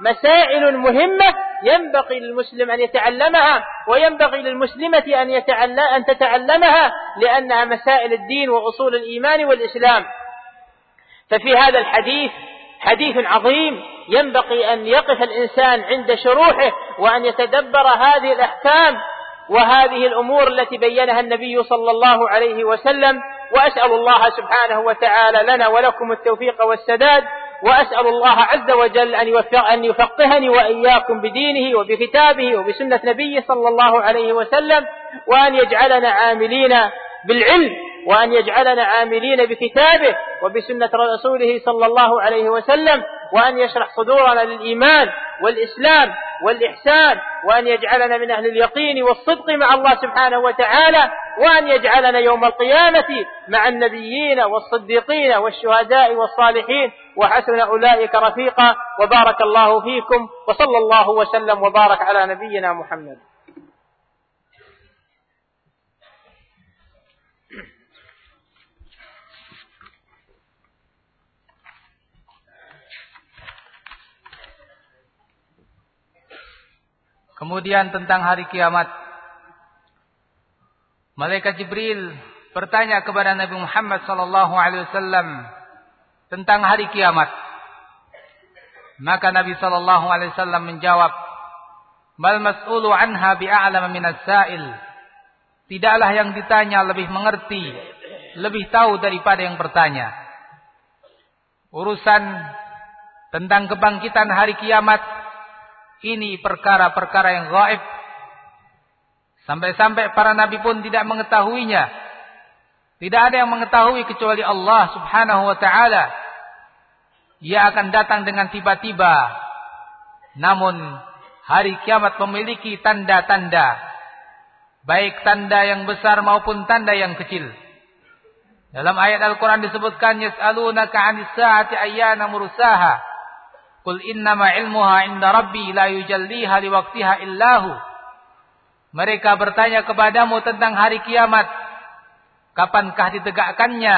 مسائل مهمة ينبغي للمسلم أن يتعلمها، وينبغي للمسلمة أن, يتعلم أن تتعلمها، لأنها مسائل الدين وأصول الإيمان والإسلام. ففي هذا الحديث حديث عظيم ينبغي أن يقف الإنسان عند شروحه وأن يتدبر هذه الأحكام وهذه الأمور التي بينها النبي صلى الله عليه وسلم. وأسأل الله سبحانه وتعالى لنا ولكم التوفيق والسداد، وأسأل الله عز وجل أن يفقهني وإياكم بدينه وبكتابه وبسنة نبيه صلى الله عليه وسلم، وأن يجعلنا عاملين بالعلم، وأن يجعلنا عاملين بكتابه وبسنة رسوله صلى الله عليه وسلم، وأن يشرح صدورنا للإيمان والإسلام والإحسان، وأن يجعلنا من أهل اليقين والصدق مع الله سبحانه وتعالى، وأن يجعلنا يوم القيامة مع النبيين والصديقين والشهداء والصالحين، وحسن أولئك رفيقا. وبارك الله فيكم، وصلى الله وسلم وبارك على نبينا محمد. Kemudian tentang hari kiamat, Malaikat Jibril bertanya kepada Nabi Muhammad sallallahu alaihi wasallam tentang hari kiamat. Maka Nabi sallallahu alaihi wasallam menjawab, "Mal mas'ulu anha bi'a'lama minas sa'il." Tidaklah yang ditanya lebih mengerti, lebih tahu daripada yang bertanya. Urusan tentang kebangkitan hari kiamat ini perkara-perkara yang gaib. Sampai-sampai para nabi pun tidak mengetahuinya. Tidak ada yang mengetahui kecuali Allah subhanahu wa ta'ala. Ia akan datang dengan tiba-tiba. Namun hari kiamat memiliki tanda-tanda. Baik tanda yang besar maupun tanda yang kecil. Dalam ayat Al-Quran disebutkan, Yas'alunaka 'anis sa'ati ayyana mursaha. Qul innama ilmuha inda rabbi la yujalliha liwaqtiha illahu. Mereka bertanya kepadamu tentang hari kiamat, kapankah ditegakkannya?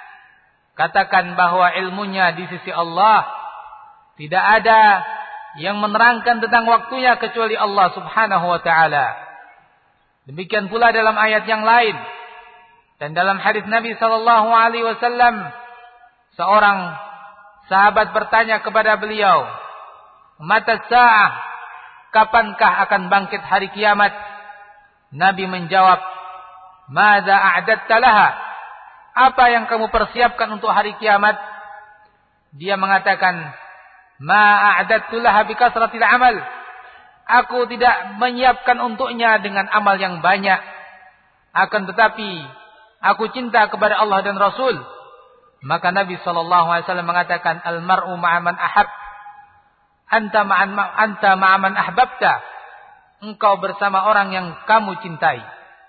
Katakan bahwa ilmunya di sisi Allah. Tidak ada yang menerangkan tentang waktunya kecuali Allah subhanahu wa ta'ala. Demikian pula dalam ayat yang lain. Dan dalam hadis Nabi sallallahu alaihi wasallam, seorang sahabat bertanya kepada beliau, "Mata sa'ah?" Kapankah akan bangkit hari kiamat? Nabi menjawab, "Madza a'dadta laha?" Apa yang kamu persiapkan untuk hari kiamat? Dia mengatakan, "Ma a'dadtu laha bikasratil amal." Aku tidak menyiapkan untuknya dengan amal yang banyak. Akan tetapi aku cinta kepada Allah dan Rasul. Maka Nabi sallallahu alaihi wasallam mengatakan, "Al-mar'u ma'a man ahab." Anta ma'an anta ma'a man ahbabta. Engkau bersama orang yang kamu cintai.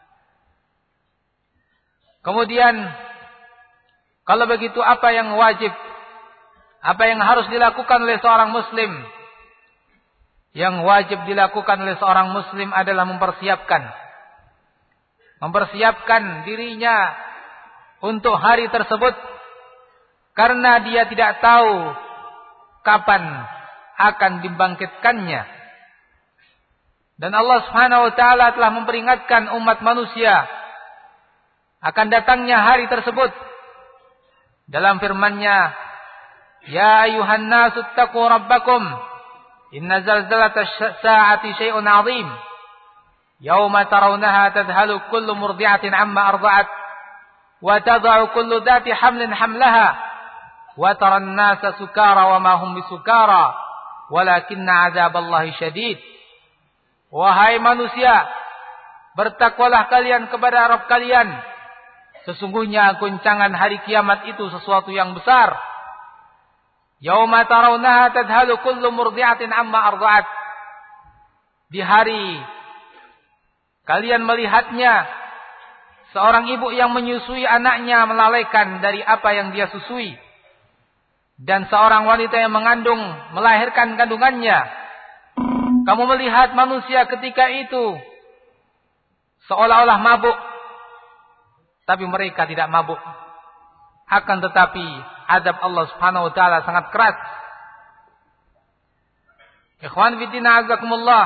Kemudian kalau begitu apa yang wajib? Apa yang harus dilakukan oleh seorang muslim? Yang wajib dilakukan oleh seorang muslim adalah mempersiapkan mempersiapkan dirinya untuk hari tersebut. Karena dia tidak tahu kapan akan dibangkitkannya. Dan Allah subhanahu wa ta'ala telah memperingatkan umat manusia akan datangnya hari tersebut. Dalam firman-Nya, "Ya ayuhan nasu ttaqu rabbakum, inna zalzalatasy sa'ati syai'un 'adzim. Yauma tarawnaha tadhalu kullu murdi'atin 'amma arda'at, wa tad'u kullu dhati hamlin hamlaha. Wa taran nasa sukara wa ma hum bisukara walakinna 'adzaballahi syadid." Wahai manusia, bertakwalah kalian kepada Rabb kalian. Sesungguhnya goncangan hari kiamat itu sesuatu yang besar. Yauma tarawnaha tadhalu kullu murdi'atin amma arda'at. Di hari kalian melihatnya, seorang ibu yang menyusui anaknya melalaikan dari apa yang dia susui. Dan seorang wanita yang mengandung melahirkan kandungannya. Kamu melihat manusia ketika itu seolah-olah mabuk, tapi mereka tidak mabuk. Akan tetapi azab Allah Subhanahu wa taala sangat keras. Ikhwan fillah azakumullah.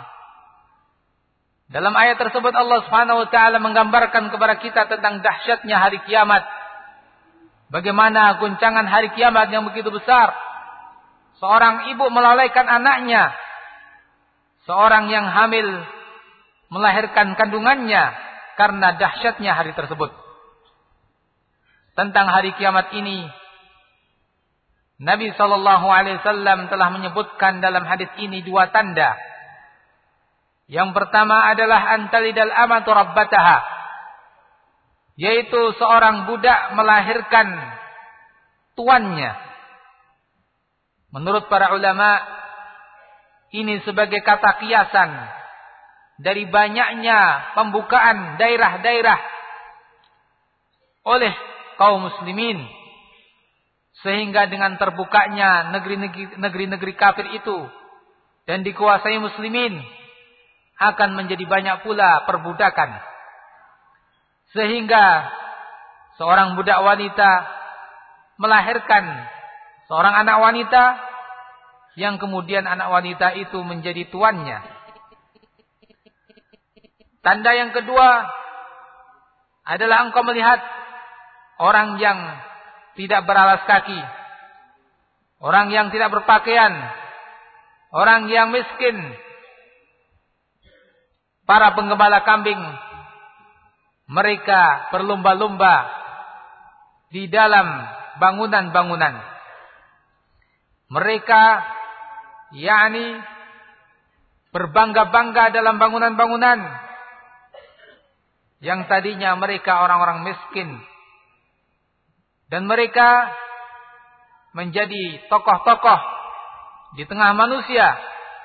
Dalam ayat tersebut Allah Subhanahu wa taala menggambarkan kepada kita tentang dahsyatnya hari kiamat. Bagaimana guncangan hari kiamat yang begitu besar. Seorang ibu melalaikan anaknya. Seorang yang hamil melahirkan kandungannya karena dahsyatnya hari tersebut. Tentang hari kiamat ini, Nabi sallallahu alaihi wasallam telah menyebutkan dalam hadis ini dua tanda. Yang pertama adalah antalidal amatu rabbataha, yaitu seorang budak melahirkan tuannya. Menurut para ulama, ini sebagai kata kiasan dari banyaknya pembukaan daerah-daerah oleh kaum muslimin, sehingga dengan terbukanya negeri-negeri kafir itu dan dikuasai muslimin, akan menjadi banyak pula perbudakan. Sehingga seorang budak wanita melahirkan seorang anak wanita, yang kemudian anak wanita itu menjadi tuannya. Tanda yang kedua adalah engkau melihat orang yang tidak beralas kaki, orang yang tidak berpakaian, orang yang miskin, para penggembala kambing, mereka berlomba-lomba di dalam bangunan-bangunan. Mereka yakni berbangga-bangga dalam bangunan-bangunan yang tadinya mereka orang-orang miskin. Dan mereka menjadi tokoh-tokoh di tengah manusia.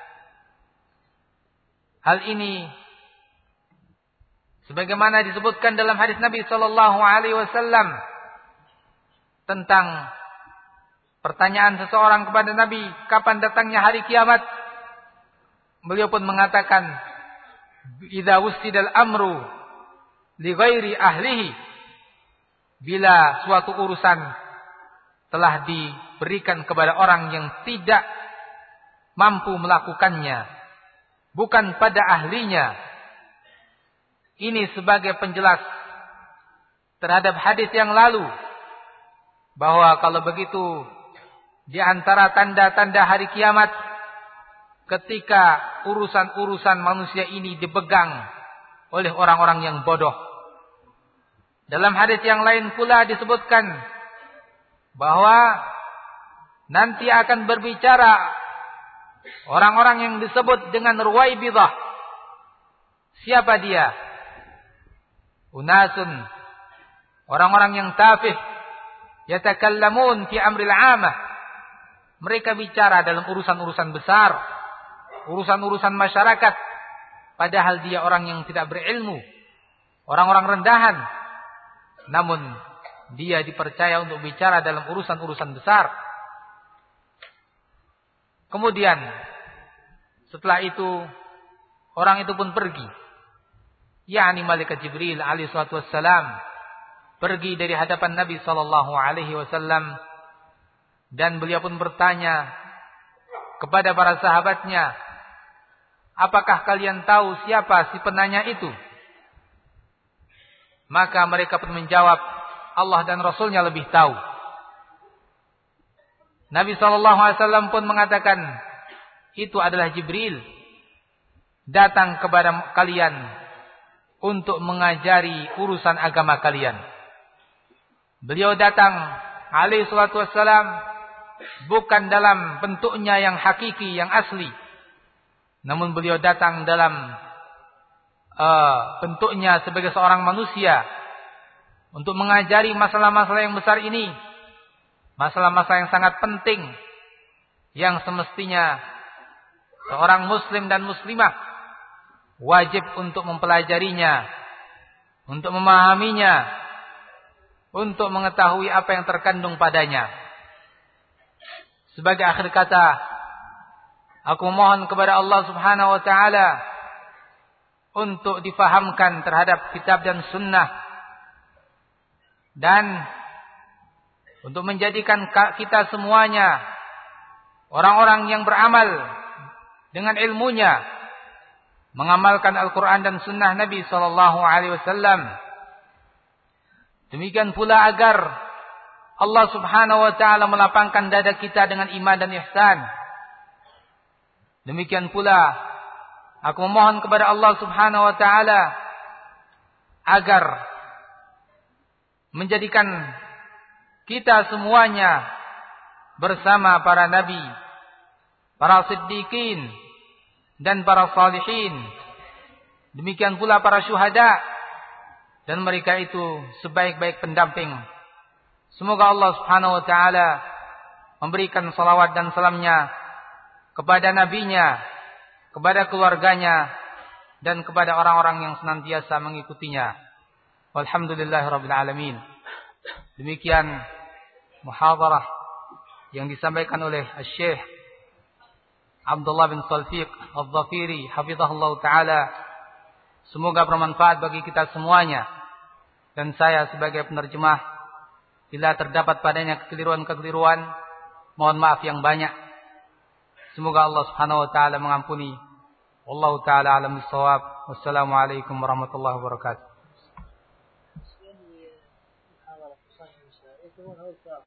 Hal ini sebagaimana disebutkan dalam hadis Nabi sallallahu alaihi wasallam tentang pertanyaan seseorang kepada Nabi, kapan datangnya hari kiamat? Beliau pun mengatakan, "Idza wussidal amru li ghairi ahlihi." Bila suatu urusan telah diberikan kepada orang yang tidak mampu melakukannya, bukan pada ahlinya. Ini sebagai penjelas terhadap hadis yang lalu, bahwa kalau begitu di antara tanda-tanda hari kiamat, ketika urusan-urusan manusia ini dipegang oleh orang-orang yang bodoh. Dalam hadis yang lain pula disebutkan bahwa nanti akan berbicara orang-orang yang disebut dengan Ruwaibidah. Siapa dia? Unasun, orang-orang yang tafih, yatakallamun fi amril 'amah. Mereka bicara dalam urusan-urusan besar, urusan-urusan masyarakat, padahal dia orang yang tidak berilmu, orang-orang rendahan. Namun dia dipercaya untuk bicara dalam urusan-urusan besar. Kemudian setelah itu orang itu pun pergi. yakni malaikat Jibril alaihi salatu wassalam pergi dari hadapan Nabi sallallahu alaihi wasallam, dan beliau pun bertanya kepada para sahabatnya, "Apakah kalian tahu siapa si penanya itu?" Maka mereka pun menjawab, "Allah dan Rasulnya lebih tahu." Nabi sallallahu alaihi wasallam pun mengatakan, "Itu adalah Jibril, datang kepada kalian untuk mengajari urusan agama kalian." Beliau datang alaihi salatu wassalam bukan dalam bentuknya yang hakiki, yang asli, namun beliau datang dalam uh, bentuknya sebagai seorang manusia untuk mengajari masalah-masalah yang besar ini, masalah-masalah yang sangat penting, yang semestinya seorang muslim dan muslimah wajib untuk mempelajarinya, untuk memahaminya, untuk mengetahui apa yang terkandung padanya. Sebagai akhir kata, aku mohon kepada Allah Subhanahu wa taala untuk difahamkan terhadap kitab dan sunnah, dan untuk menjadikan kita semuanya orang-orang yang beramal dengan ilmunya, mengamalkan Al-Quran dan Sunnah Nabi Sallallahu Alaihi Wasallam. Demikian pula agar Allah Subhanahu Wa Taala melapangkan dada kita dengan iman dan ihsan. Demikian pula aku memohon kepada Allah Subhanahu Wa Taala agar menjadikan kita semuanya bersama para nabi, para siddiqin, dan para salihin. Demikian pula para syuhada, dan mereka itu sebaik-baik pendamping. Semoga Allah Subhanahu Wa Taala memberikan salawat dan salamnya kepada nabinya, kepada keluarganya, dan kepada orang-orang yang senantiasa mengikutinya. Walhamdulillahirabbil alamin. Demikian muhadarah yang disampaikan oleh Syekh Abdullah bin Salfiq Al-Dhafiri hafizahullah taala. Semoga bermanfaat bagi kita semuanya, dan saya sebagai penerjemah, bila terdapat padanya kekeliruan-kekeliruan, mohon maaf yang banyak. Semoga Allah Subhanahu wa taala mengampuni. Wallahu taala alam bissawab. Wassalamualaikum warahmatullahi wabarakatuh.